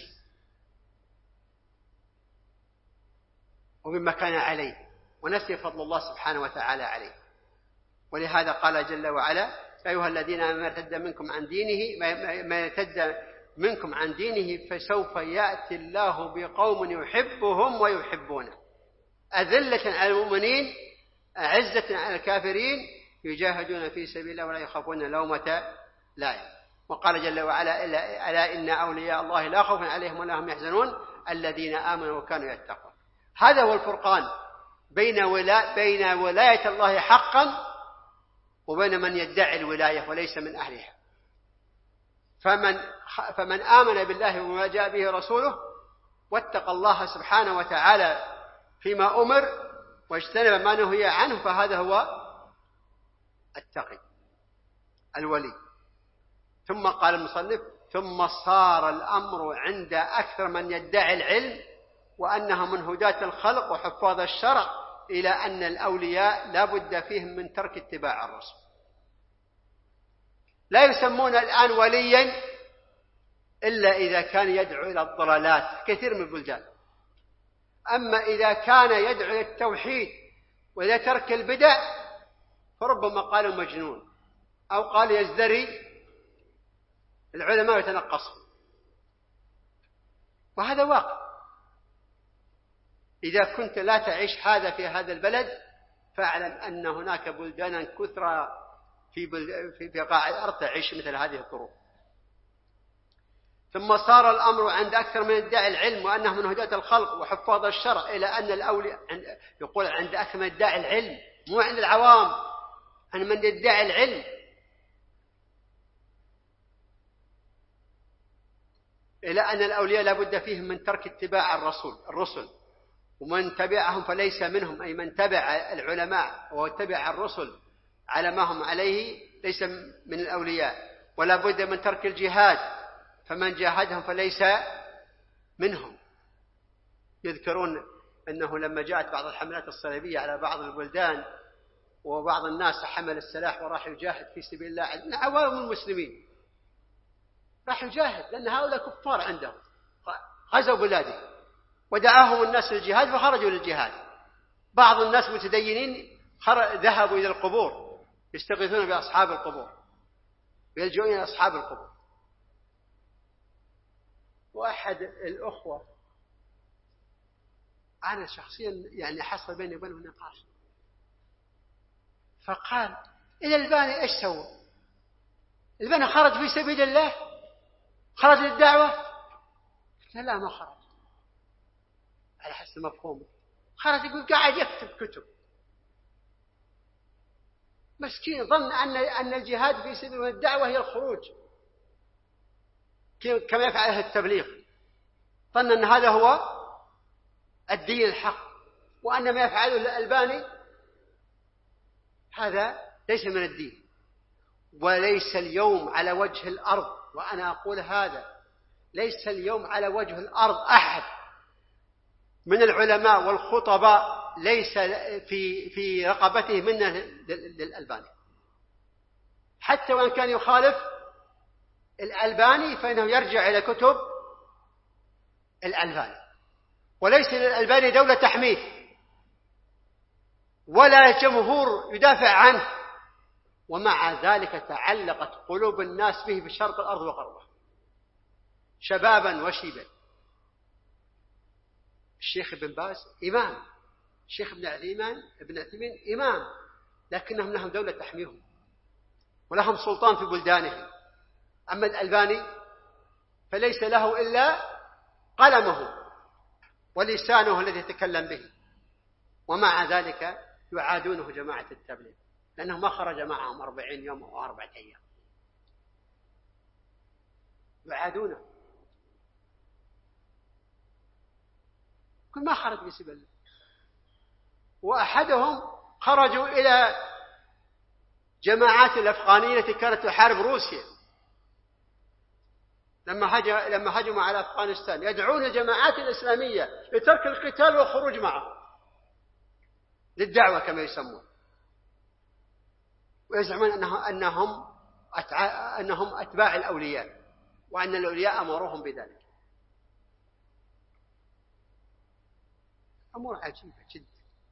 ومما كان عليه، ونسي فضل الله سبحانه وتعالى عليه. ولهذا قال جل وعلا: يا أيها الذين آمنوا من يرتد منكم عن دينه ما يرتد منكم عن دينه فسوف يأتي الله بقوم يحبهم ويحبونه، أذلة على المؤمنين أعزة على الكافرين، يجاهدون في سبيل الله ولا يخافون لومة لائم. وقال جل وعلا: ألا إن أولياء الله لا خوف عليهم ولا هم يحزنون الذين آمنوا وكانوا يتقون. هذا هو الفرقان بين ولا بين ولاية الله حقا وبين من يدعي الولاية وليس من أهلها. فمن فمن آمن بالله وما جاء به رسوله واتقى الله سبحانه وتعالى فيما أمر واجتنب ما نهي عنه فهذا هو التقي الولي. ثم قال المصنف: ثم صار الأمر عند أكثر من يدعي العلم وأنها من هداة الخلق وحفاظ الشرع إلى أن الأولياء لا بد فيهم من ترك اتباع الرسول. لا يسمون الآن وليا إلا إذا كان يدعو إلى الضلالات كثير من البلدان. أما إذا كان يدعو إلى التوحيد وإلى ترك البدع فربما قالوا مجنون أو قال يزدري العلماء يتنقصون، وهذا واقع. إذا كنت لا تعيش هذا في هذا البلد فاعلم أن هناك بلدانا كثرى في في بقاع الأرض تعيش مثل هذه الظروف. ثم صار الأمر عند أكثر من ادعي العلم وأنه من هداة الخلق وحفاظ الشرع إلى أن الأولياء، يقول عند أكثر من ادعي العلم مو عند العوام، عند من يدعي العلم، إلى أن الأولياء لا بد فيهم من ترك اتباع الرسول الرسل، ومن تبعهم فليس منهم، أي من تبع العلماء واتبع الرسل على ما هم عليه ليس من الأولياء. ولا بد من ترك الجهاد، فمن جاهدهم فليس منهم. يذكرون أنه لما جاءت بعض الحملات الصليبية على بعض البلدان وبعض الناس حمل السلاح وراح يجاهد في سبيل الله عندنا عوام المسلمين، راح يجاهد لأن هؤلاء كفار عندهم، غزوا بلاده ودعاهم الناس للجهاد فخرجوا للجهاد. بعض الناس متدينين ذهبوا إلى القبور يستغيثون بأصحاب القبور ويلجؤون إلى أصحاب القبور. وأحد الأخوة أنا شخصيا يعني حصل بيني وبينه نقاش، فقال: إلى الباني إيش سوى؟ الباني خرج في سبيل الله، خرج للدعوة؟ لا لا ما خرج على حسب مفهومه، خرج يقول قاعد يكتب كتب. مسكين ظن أن أن الجهاد في سبيل الدعوة هي الخروج كما يفعل أهل التبليغ، ظن أن هذا هو الدين الحق، وأن ما يفعله الألباني هذا ليس من الدين. وليس اليوم على وجه الأرض، وأنا أقول هذا، ليس اليوم على وجه الأرض أحد من العلماء والخطباء ليس في في رقبته منه للألباني، حتى وإن كان يخالف الألباني فإنه يرجع إلى كتب الألباني. وليس للألباني دولة تحميه ولا جمهور يدافع عنه، ومع ذلك تعلقت قلوب الناس به في شرق الأرض وغربها شبابا وشيبا. الشيخ ابن باز إمام، الشيخ ابن عثيمين ابن عثيمين إمام، لكنهم لهم دولة تحميهم ولهم سلطان في بلدانهم. أما الألباني فليس له إلا قلمه ولسانه الذي يتكلم به، ومع ذلك يعادونه جماعة التبليغ لأنه ما خرج معهم أربعين يوم أو أربعة أيام، يعادونه، كل ما خرج بسبب الله. وأحدهم خرجوا إلى جماعات الأفغانية التي كانت تحارب روسيا لما هجم لما هجموا على أفغانستان، يدعون الجماعات الإسلامية لترك القتال والخروج معه للدعوة كما يسمون، ويزعمون أنهم أنهم أنهم أتباع الأولياء وأن الأولياء أمروهم بذلك. أمور عجيبة جدا.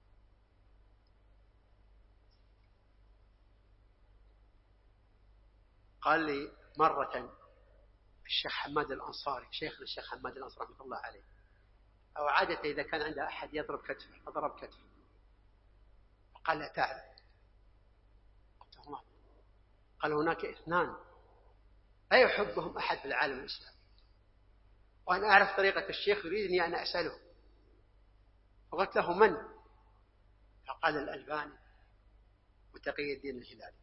قال لي مرة الشيخ حماد الأنصاري، شيخنا الشيخ حماد الأنصاري رحمة الله عليه، أو عادة إذا كان عنده أحد يضرب كتفه أضرب كتفه، قال: لا تعرف؟ قلت: الله. قال: هناك اثنان لا يحبهم أحد في العالم الإسلامي، وأنا أعرف طريقة الشيخ يريدني أن أسأله. فقلت له: من؟ فقال الألباني وتقي الدين الهلالي.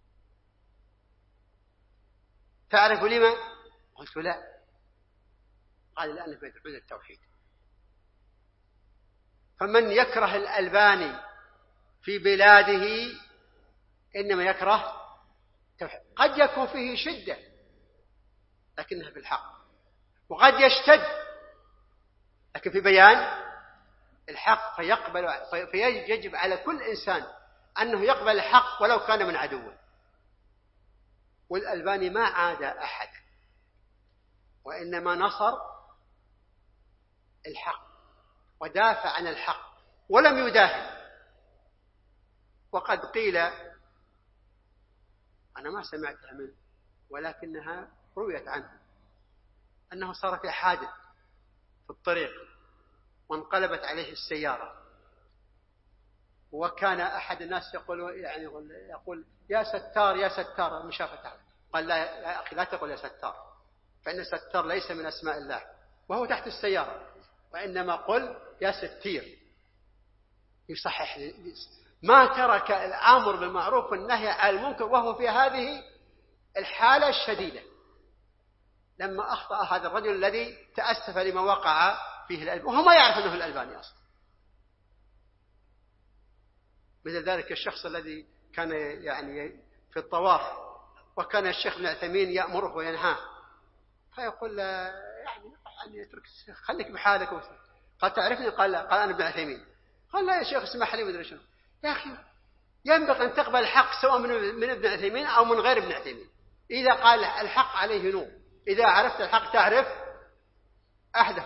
تعرف لما؟ قلت لا. قال لأنه يدعون التوحيد. فمن يكره الألباني في بلاده إنما يكره التوحيد. قد يكون فيه شدة لكنها في الحق، وقد يشتد لكن في بيان الحق، فيقبل فيجب على كل إنسان أنه يقبل الحق ولو كان من عدوه. والألباني ما عاد أحد وإنما نصر الحق ودافع عن الحق ولم يداهن. وقد قيل، أنا ما سمعتها منه ولكنها رويت عنه، أنه صار في حادث في الطريق وانقلبت عليه السيارة، وكان أحد الناس يقول يعني يقول, يقول يا ستار يا ستار مشافته. قال لا يا أخي لا تقول يا ستار، فإن الستار ليس من أسماء الله وهو تحت السيارة، وإنما قل يا ستير يصحح. ما ترك الأمر بالمعروف والنهي عن المنكر وهو في هذه الحالة الشديدة، لما أخطأ هذا الرجل الذي تأسف لما وقع فيه الألباني وهو ما يعرف أنه الألباني أصلا. مثل ذلك الشخص الذي كان يعني في الطواف وكان الشيخ ابن عثيمين يأمره وينهاه، فيقول يعني يعني اترك خليك بحالك. قال تعرفني؟ قال لا. قال أنا ابن عثيمين. قال لا يا شيخ اسمح لي مدري شنو. يا أخي ينبغي أن تقبل الحق سواء من ابن عثيمين أو من غير ابن عثيمين. إذا قال الحق عليه نور، إذا عرفت الحق تعرف أحده.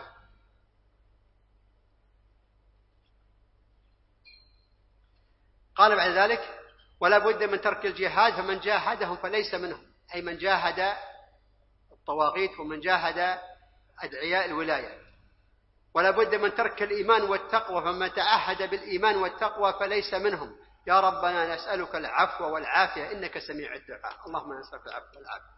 قال بعد ذلك ولا بد من ترك الجهاد، فمن جاهدهم فليس منهم، أي من جاهد الطواغيت ومن جاهد أدعياء الولاية. ولا بد من ترك الإيمان والتقوى، فمن تعهد بالإيمان والتقوى فليس منهم. يا ربنا نسألك العفو والعافية إنك سميع الدعاء. اللهم نسألك العفو والعافية.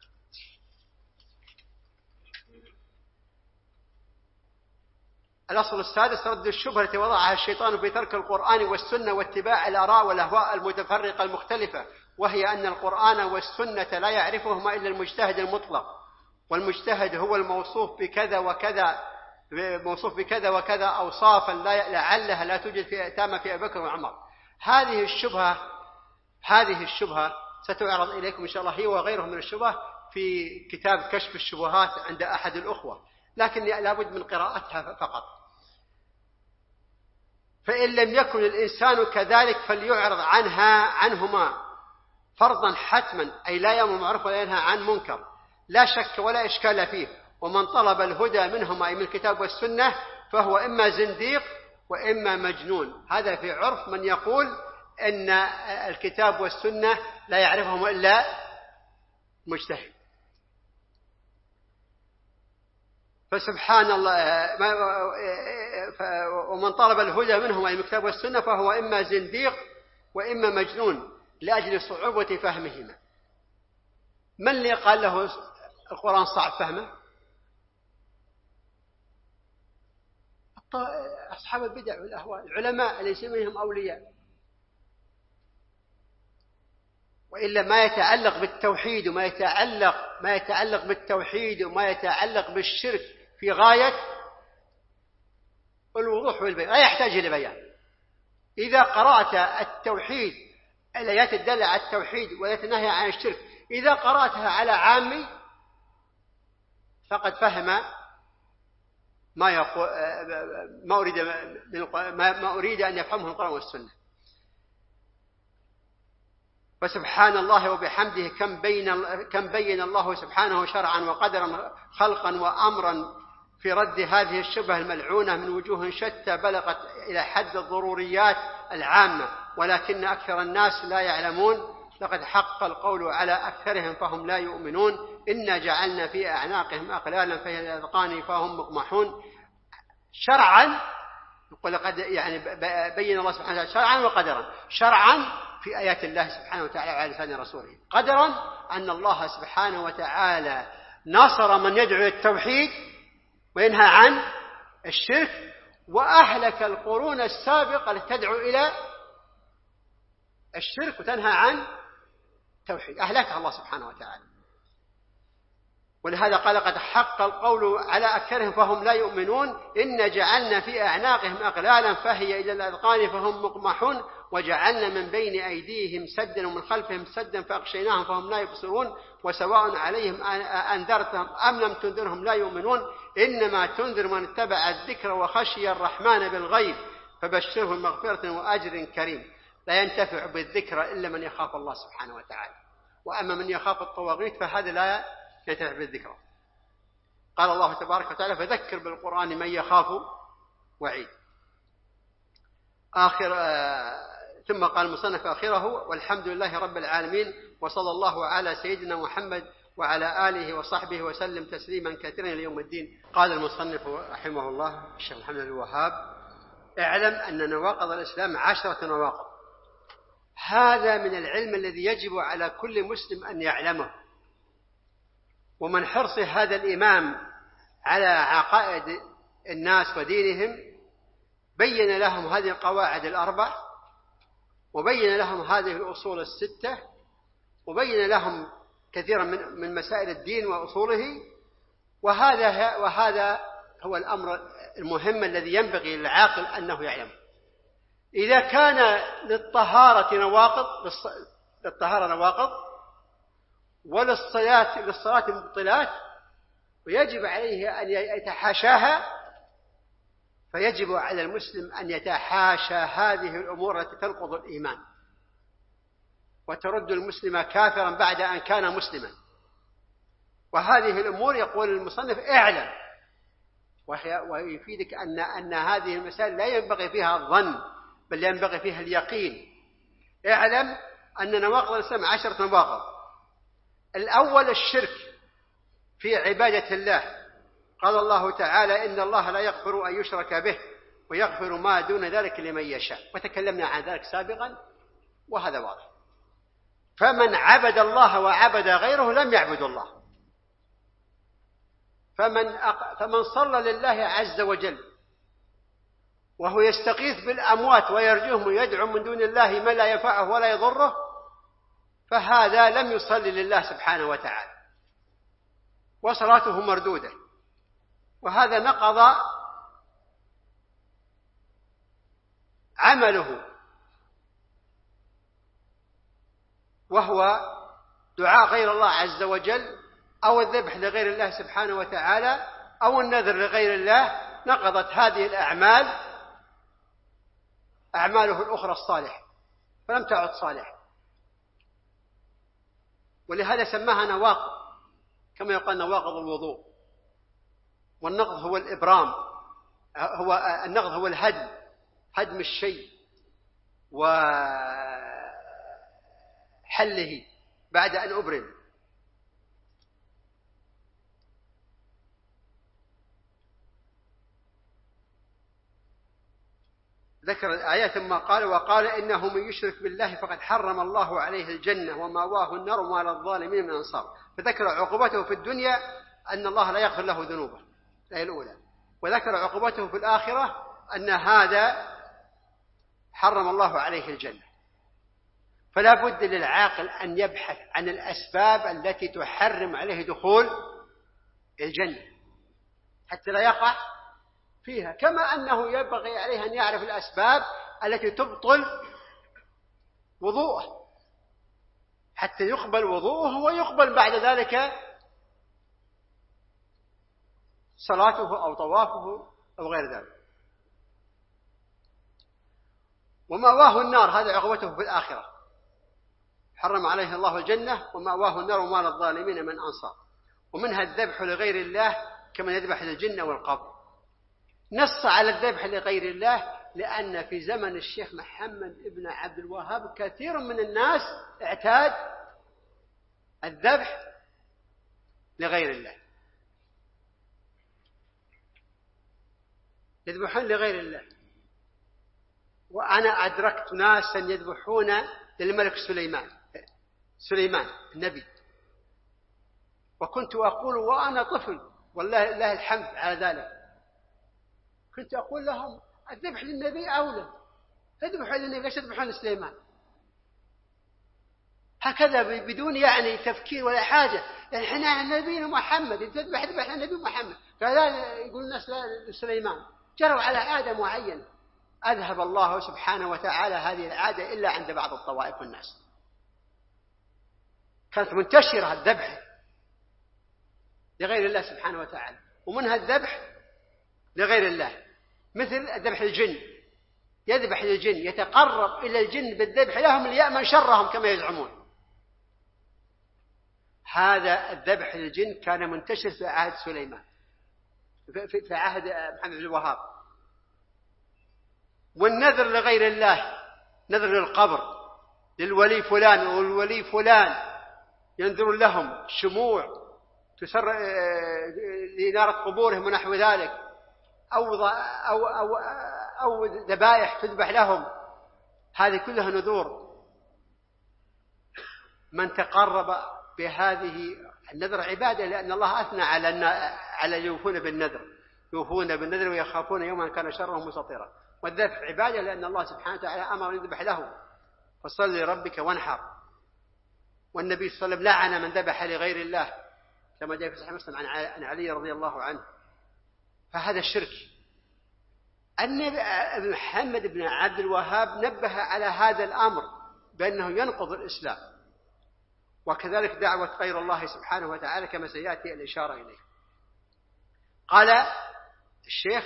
الأصل السادس رد الشبهة التي وضعها الشيطان في ترك القرآن والسنة واتباع الآراء والأهواء المتفرقة المختلفة، وهي أن القرآن والسنة لا يعرفهما إلا المجتهد المطلق، والمجتهد هو الموصوف بكذا وكذا موصوف بكذا وكذا أوصافا لعلها لا توجد في تامة في أبي بكر وعمر. هذه الشبهة هذه الشبهة ستعرض إليكم إن شاء الله، هي وغيرها من الشبهة في كتاب كشف الشبهات عند أحد الأخوة، لكن لابد من قراءتها فقط. فإن لم يكن الإنسان كذلك فليعرض عنها عنهما فرضا حتما، أي لا يأمر بالمعروف ولا ينهى عن منكر، لا شك ولا إشكال فيه. ومن طلب الهدى منهما أي من الكتاب والسنة فهو إما زنديق وإما مجنون. هذا في عرف من يقول أن الكتاب والسنة لا يعرفهم إلا مجتهد. فسبحان الله. ومن طلب الهدى منهما أي من الكتاب والسنة فهو إما زنديق وإما مجنون لأجل صعوبة فهمهما. من اللي قال له القرآن صعب فهمه؟ أصحاب البدع والأهواء، العلماء ليس منهم أولياء. وإلا ما يتعلق بالتوحيد وما يتعلق ما يتعلق بالتوحيد وما يتعلق بالشرك في غاية الوضوح والبيان، لا يحتاج إلى بيان. إذا قرأت التوحيد الآيات الدالة على التوحيد ويتنهى عن الشرك، إذا قرأتها على عامي فقد فهم ما يقول ما أريد ما أريد أن يفهمه القرآن والسنة. فسبحان الله وبحمده كم بين كم بين الله سبحانه شرعا وقدرا خلقا وأمرا في رد هذه الشبهة الملعونة من وجوه شتى بلغت إلى حد الضروريات العامة، ولكن أكثر الناس لا يعلمون. لقد حق القول على أكثرهم فهم لا يؤمنون. إنا جعلنا في أعناقهم أغلالا فهي الأذقان فهم مقمحون. شرعا ولقد يعني بين الله سبحانه وتعالى شرعا وقدرا. شرعا في آيات الله سبحانه وتعالى وعلى لسان رسوله. قدرا أن الله سبحانه وتعالى نصر من يدعو التوحيد وينهى عن الشرك، وأهلك القرون السابقة التي تدعو إلى الشرك وتنهى عن التوحيد، أهلكها الله سبحانه وتعالى. ولهذا قال قد حق القول على أكثرهم فهم لا يؤمنون إن جعلنا في أعناقهم أغلالا فهي إلى الأذقان فهم مقمحون وجعلنا من بين أيديهم سدا ومن خلفهم سدا فأغشيناهم فهم لا يبصرون وسواء عليهم أنذرتهم أم لم تنذرهم لا يؤمنون إنما تنذر من اتبع الذكر وخشي الرحمن بالغيب فبشره بمغفرة وأجر كريم. لا ينتفع بالذكر إلا من يخاف الله سبحانه وتعالى، وأما من يخاف الطواغيت فهذا لا ينتفع بالذكر. قال الله تبارك وتعالى فذكر بالقرآن من يخاف وعيد. آخر آه ثم قال المصنف آخره والحمد لله رب العالمين وصلى الله على سيدنا محمد وعلى آله وصحبه وسلم تسليما كثيرا ليوم الدين. قال المصنف رحمه الله الشيخ محمد الوهاب اعلم أن نواقض الإسلام عشرة نواقض. هذا من العلم الذي يجب على كل مسلم أن يعلمه، ومن حرص هذا الإمام على عقائد الناس ودينهم بين لهم هذه القواعد الأربع وبين لهم هذه الأصول الستة وبين لهم كثيرا من من مسائل الدين وأصوله. وهذا وهذا هو الأمر المهم الذي ينبغي للعاقل أنه يعلمه. إذا كان للطهارة نواقض للطهارة نواقض وللصلاة للصلاة مبطلات ويجب عليه أن يتحاشاها، فيجب على المسلم أن يتحاشى هذه الأمور التي تنقض الإيمان وترد المسلم كافرا بعد أن كان مسلما. وهذه الأمور يقول المصنف اعلم، ويفيدك أن أن هذه المسائل لا ينبغي فيها الظن بل ينبغي فيها اليقين. اعلم أن نواقض الإسلام عشرة نواقض. الأول الشرك في عبادة الله. قال الله تعالى إن الله لا يغفر أن يشرك به ويغفر ما دون ذلك لمن يشاء، وتكلمنا عن ذلك سابقا وهذا واضح. فمن عبد الله وعبد غيره لم يعبد الله. فمن, أق... فمن صلى لله عز وجل وهو يستغيث بالأموات ويرجوهم ويدعو من دون الله من لا ينفعه ولا يضره فهذا لم يصلي لله سبحانه وتعالى وصلاته مردودة، وهذا نقض عمله، وهو دعاء غير الله عز وجل أو الذبح لغير الله سبحانه وتعالى أو النذر لغير الله. نقضت هذه الأعمال أعماله الأخرى الصالحة فلم تعد صالحة، ولهذا سماها نواقض كما يقال نواقض الوضوء. والنقض هو الإبرام، هو النقض هو الهدم، هدم الشيء وحله بعد أن أبرم. ذكر الآيات ثم قال وقال إنه من يشرك بالله فقد حرم الله عليه الجنة ومأواه النار وما للظالمين من أنصار. فذكر عقوبته في الدنيا أن الله لا يغفر له ذنوبه الآية الأولى، وذكر عقوبته في الآخرة أن هذا حرم الله عليه الجنة. فلا بد للعاقل أن يبحث عن الأسباب التي تحرم عليه دخول الجنة حتى لا يقع فيها، كما أنه ينبغي عليه أن يعرف الأسباب التي تبطل وضوءه حتى يقبل وضوءه ويقبل بعد ذلك صلاته أو طوافه أو غير ذلك. ومأواه النار هذا عقوبته في الآخرة، حرم عليه الله الجنة ومأواه النار وما للظالمين من أنصار. ومنها الذبح لغير الله كما يذبح للجن والقبر. نص على الذبح لغير الله لأن في زمن الشيخ محمد ابن عبد الوهاب كثير من الناس اعتاد الذبح لغير الله، يذبحون لغير الله. وأنا أدركت ناسا يذبحون للملك سليمان سليمان النبي، وكنت أقول وأنا طفل والله الله الحمد على ذلك، كنت أقول لهم الذبح للنبي أولى، اذبحوا للنبي، ليش تذبحون لسليمان؟ هكذا بدون يعني تفكير ولا حاجة. يعني احنا نبينا محمد، إذا تذبح تذبح للنبي محمد، فلا يقول الناس لسليمان. جروا على عادة معينة، أذهب الله سبحانه وتعالى هذه العادة إلا عند بعض الطوائف والناس. كانت منتشرة الذبح لغير الله سبحانه وتعالى، ومنها الذبح لغير الله، مثل ذبح الجن، يذبح للجن، يتقرب إلى الجن بالذبح لهم ليأمن شرهم كما يزعمون. هذا الذبح للجن كان منتشر في عهد سليمان، في عهد محمد بن الوهاب. والنذر لغير الله، نذر للقبر، للولي فلان والولي فلان، ينذر لهم شموع تسر لإنارة قبورهم ونحو ذلك، أو أو أو أو ذبائح تذبح لهم، هذه كلها نذور. من تقرب بهذه النذر عبادة، لأن الله أثنى على على يوفون بالنذر، يوفون بالنذر ويخافون يوما كان شره مستطيرا. والذبح عبادة لأن الله سبحانه وتعالى أمر أن يذبح له، فصل لربك وانحر. والنبي صلى الله عليه وسلم لعن من ذبح لغير الله، كما جاء في صحيح مسلم عن علي رضي الله عنه. فهذا الشرك. النبي محمد بن عبد الوهاب نبه على هذا الأمر بأنه ينقض الإسلام، وكذلك دعوة غير الله سبحانه وتعالى كما سيأتي الإشارة إليه. قال الشيخ: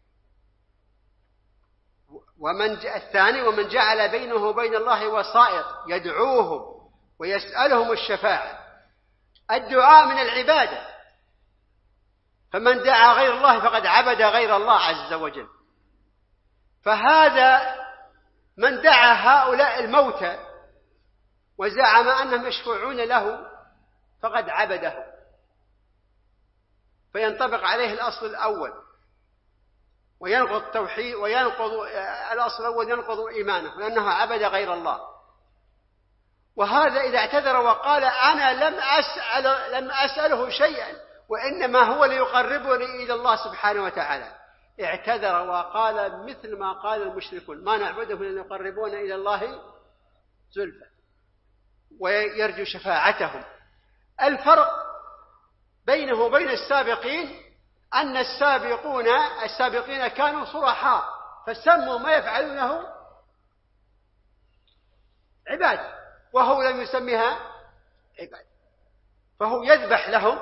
ومن الثاني ومن جعل بينه وبين الله وسائط يدعوهم ويسألهم الشفاعة. الدعاء من العبادة، فمن دعا غير الله فقد عبد غير الله عز وجل. فهذا من دعا هؤلاء الموتى وزعم أنهم يشفعون له فقد عبده، فينطبق عليه الأصل الأول وينقض التوحيد، وينقض الأصل الأول ينقض إيمانه لأنه عبد غير الله. وهذا إذا اعتذر وقال أنا لم أسأل لم أسأله شيئا وإنما هو ليقربني إلى الله سبحانه وتعالى، اعتذر وقال مثل ما قال المشركون: ما نعبدهم إلا ليقربونا إلى الله زلفى، ويرجو شفاعتهم. الفرق بينه وبين السابقين أن السابقون السابقين كانوا صرحاء، فسموا ما يفعلونه عبادة، وهو لم يسميها عبادة. فهو يذبح لهم،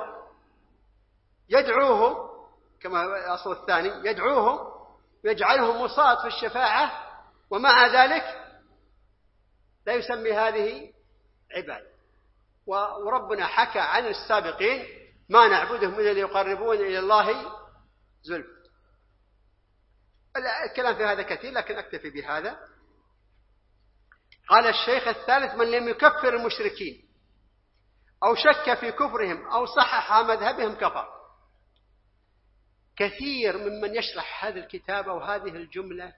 يدعوهم كما الأصل الثاني، يدعوهم ويجعلهم مصاد في الشفاعة، ومع ذلك لا يسمي هذه عبادة. وربنا حكى عن السابقين: ما نعبدهم إلا ليقربون إلى الله زلف. الكلام في هذا كثير لكن أكتفي بهذا. قال الشيخ الثالث: من لم يكفر المشركين أو شك في كفرهم أو صحح مذهبهم كفر. كثير ممن يشرح هذا الكتاب أو هذه الجملة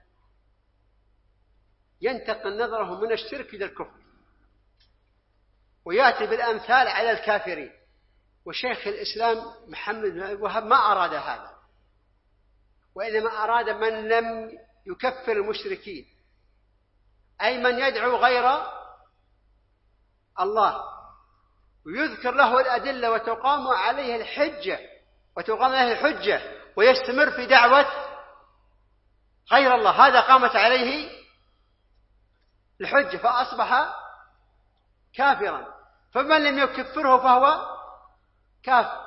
ينتقل نظره من الشرك إلى الكفر، ويأتي بالأمثال على الكافرين. وشيخ الإسلام محمد بن الوهاب ما أراد هذا، وإنما أراد من لم يكفر المشركين، أي من يدعو غير الله ويذكر له الأدلة وتقام عليه الحجة وتقام عليه الحجة ويستمر في دعوة غير الله، هذا قامت عليه الحجة فأصبح كافرا. فمن لم يكفره فهو كافر.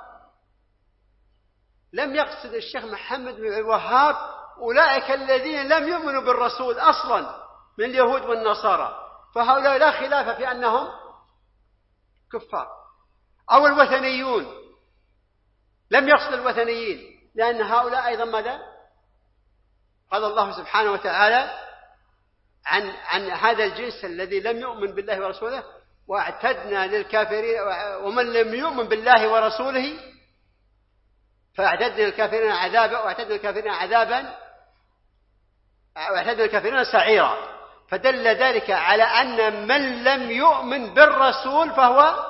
لم يقصد الشيخ محمد بن الوهاب أولئك الذين لم يؤمنوا بالرسول أصلا من اليهود والنصارى، فهؤلاء لا خلاف في أنهم كفار. أو الوثنيون، لم يقصد الوثنيين، لأن هؤلاء أيضا ماذا؟ قال الله سبحانه وتعالى عن عن هذا الجنس الذي لم يؤمن بالله ورسوله: واعتدنا للكافرين، ومن لم يؤمن بالله ورسوله فاعتدنا للكافرين عذابا واعتدنا للكافرين عذابا واعتدنا للكافرين سعيرا. فدل ذلك على أن من لم يؤمن بالرسول فهو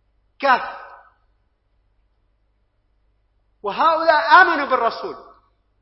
كافر، وهؤلاء آمنوا بالرسول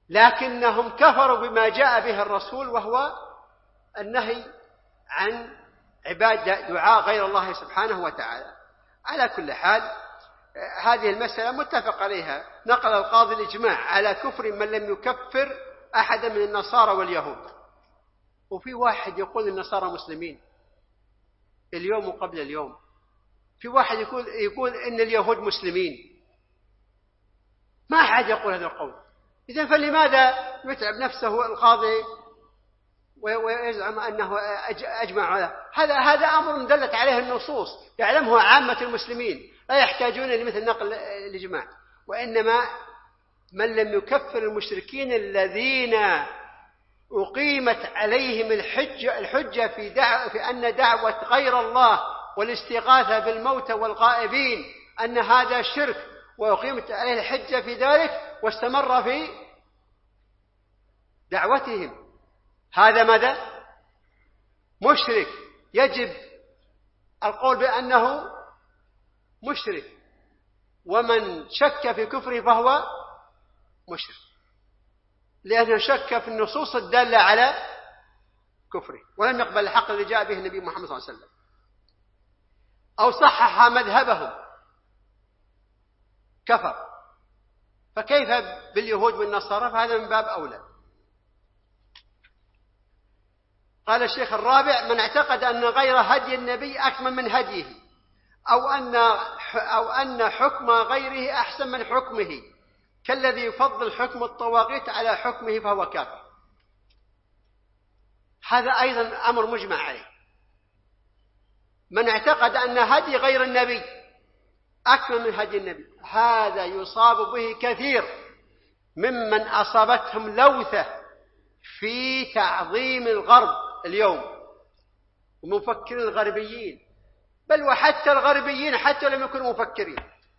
لكنهم كفروا بما جاء به الرسول، وهو النهي عن عبادة دعاء غير الله سبحانه وتعالى. على كل حال هذه المسألة متفق عليها. نقل القاضي الإجماع على كفر من لم يكفر أحدا من النصارى واليهود. وفي واحد يقول النصارى مسلمين اليوم وقبل اليوم، في واحد يقول, يقول إن اليهود مسلمين. ما أحد يقول هذا القول. إذن فلماذا يتعب نفسه القاضي ويزعم أنه أجمع على هذا؟ هذا أمر دلت عليه النصوص يعلمه عامة المسلمين، لا يحتاجون لمثل نقل الإجماع. وإنما من لم يكفر المشركين الذين أقيمت عليهم الحجة, الحجة في, دعوة في أن دعوة غير الله والاستغاثة بالموتى والغائبين أن هذا شرك، وأقيمت عليه الحجة في ذلك واستمر في دعوتهم، هذا ماذا؟ مشرك، يجب القول بأنه مشرك. ومن شك في كفره فهو مشرك، لأنه شك في النصوص الدالة على كفره ولم يقبل الحق الذي جاء به النبي محمد صلى الله عليه وسلم، أو صحح مذهبهم كفر. فكيف باليهود والنصارى؟ فهذا من باب أولى. قال الشيخ الرابع: من اعتقد أن غير هدي النبي أكمل من هديه، أو أن أو أن حكم غيره أحسن من حكمه، كالذي يفضل حكم الطواغيت على حكمه، فهو كافر. هذا أيضا أمر مجمع عليه. من اعتقد أن هدي غير النبي أكمل من هدي النبي، هذا يصاب به كثير ممن أصابتهم لوثة في تعظيم الغرب اليوم ومفكرين الغربيين، بل وحتى الغربيين حتى لم يكونوا مفكرين،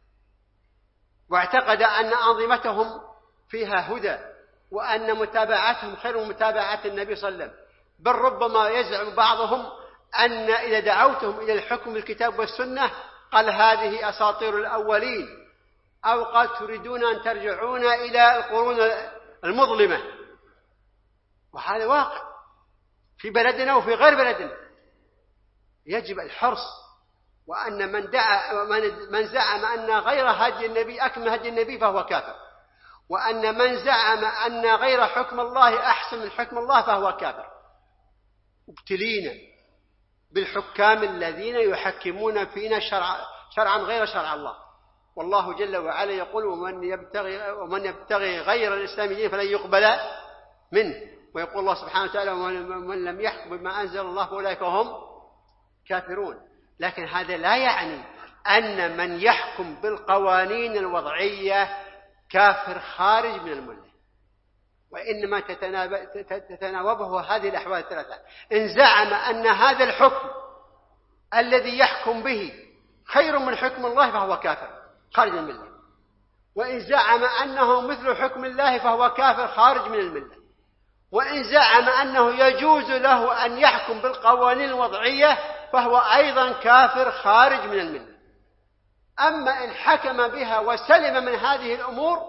واعتقد أن أنظمتهم فيها هدى وأن متابعتهم خير من متابعة النبي صلى الله عليه وسلم. بل ربما يزعم بعضهم أن إذا دعوتهم إلى الحكم بالكتاب والسنة قال هذه أساطير الأولين، أو قال تريدون أن ترجعون إلى القرون المظلمة. وهذا واقع في بلدنا وفي غير بلدنا. يجب الحرص، وأن من دعا من زعم أن غير هدي النبي أكمل هدي النبي فهو كافر، وأن من زعم أن غير حكم الله أحسن من حكم الله فهو كافر. ابتلينا بالحكام الذين يحكمون فينا شرع شرعا غير شرع الله، والله جل وعلا يقول: ومن يبتغي ومن يبتغي غير الإسلام دينا فلن يقبل منه. ويقول الله سبحانه وتعالى: ومن لم يحكم بما أنزل الله فأولئك هم كافرون. لكن هذا لا يعني أن من يحكم بالقوانين الوضعية كافر خارج من الملة، وإنما تتناوبه هذه الأحوال الثلاثة. إن زعم أن هذا الحكم الذي يحكم به خير من حكم الله فهو كافر خارج من الملة، وإن زعم أنه مثل حكم الله فهو كافر خارج من الملة، وإن زعم أنه يجوز له أن يحكم بالقوانين الوضعية فهو أيضا كافر خارج من الملة. أما إن حكم بها وسلم من هذه الأمور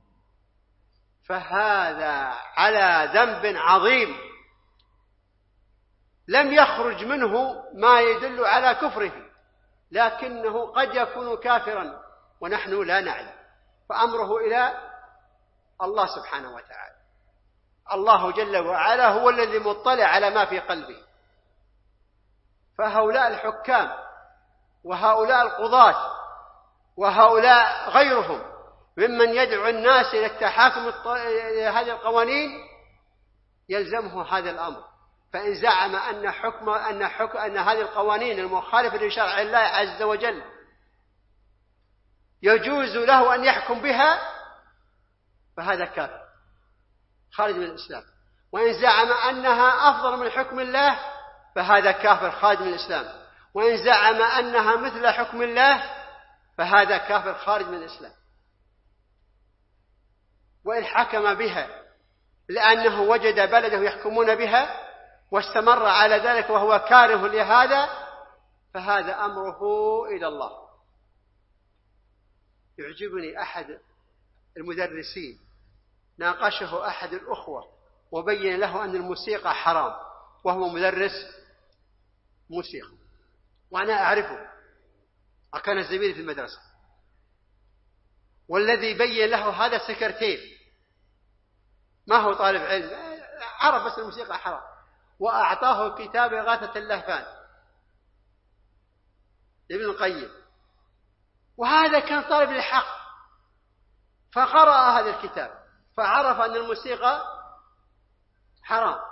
فهذا على ذنب عظيم لم يخرج منه ما يدل على كفره، لكنه قد يكون كافرا ونحن لا نعلم، فأمره إلى الله سبحانه وتعالى. الله جل وعلا هو الذي مطلع على ما في قلبه. فهؤلاء الحكام وهؤلاء القضاة وهؤلاء غيرهم ممن يدعو الناس إلى التحاكم إلى هذه القوانين يلزمه هذا الأمر. فإن زعم أن حكم أن حكم أن هذه القوانين المخالفة لشرع الله عز وجل يجوز له أن يحكم بها فهذا كافر خارج من الإسلام. وإن زعم أنها أفضل من حكم الله فهذا كافر خارج من الإسلام. وإن زعم أنها مثل حكم الله فهذا كافر خارج من الإسلام. وإن حكم بها لأنه وجد بلده يحكمون بها واستمر على ذلك وهو كاره لهذا فهذا أمره إلى الله. يعجبني أحد المدرسين ناقشه أحد الأخوة وبين له أن الموسيقى حرام، وهو مدرس موسيقى وأنا أعرفه، وكان زميلي في المدرسة، والذي بين له هذا سكرتير ما هو طالب علم، عرف بس الموسيقى حرام، وأعطاه كتاب إغاثة اللهفان لابن القيم، وهذا كان طالب للحق، فقرأ هذا الكتاب فعرف أن الموسيقى حرام،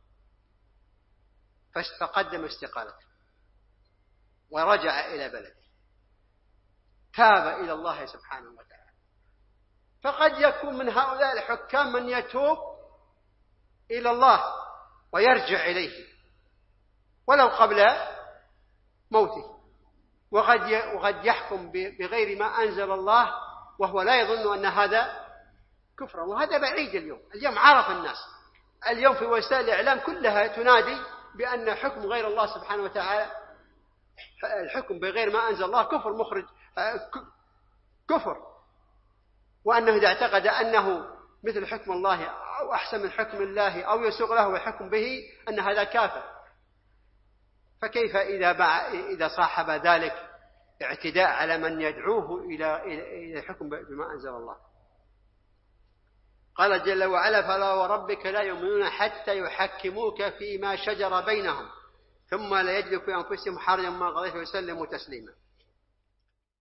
فقدم استقالته ورجع إلى بلده، تاب إلى الله سبحانه وتعالى. فقد يكون من هؤلاء الحكام من يتوب إلى الله ويرجع إليه ولو قبل موته، وقد يحكم بغير ما أنزل الله وهو لا يظن أن هذا كفر، وهذا بعيد اليوم. اليوم عرف الناس، اليوم في وسائل الإعلام كلها تنادي بأن حكم غير الله سبحانه وتعالى، الحكم بغير ما أنزل الله كفر مخرج كفر، وأنه إذا اعتقد أنه مثل حكم الله أو أحسن من حكم الله أو يسوق له الحكم به أن هذا كافر. فكيف إذا إذا صاحب ذلك اعتداء على من يدعوه إلى إلى الحكم بما أنزل الله؟ قال جل وعلا: فلا وربك لا يؤمنون حتى يحكموك فيما شجر بينهم ثم لا يجدوا في أنفسهم حرجا مما قضيت ويسلموا تسليما.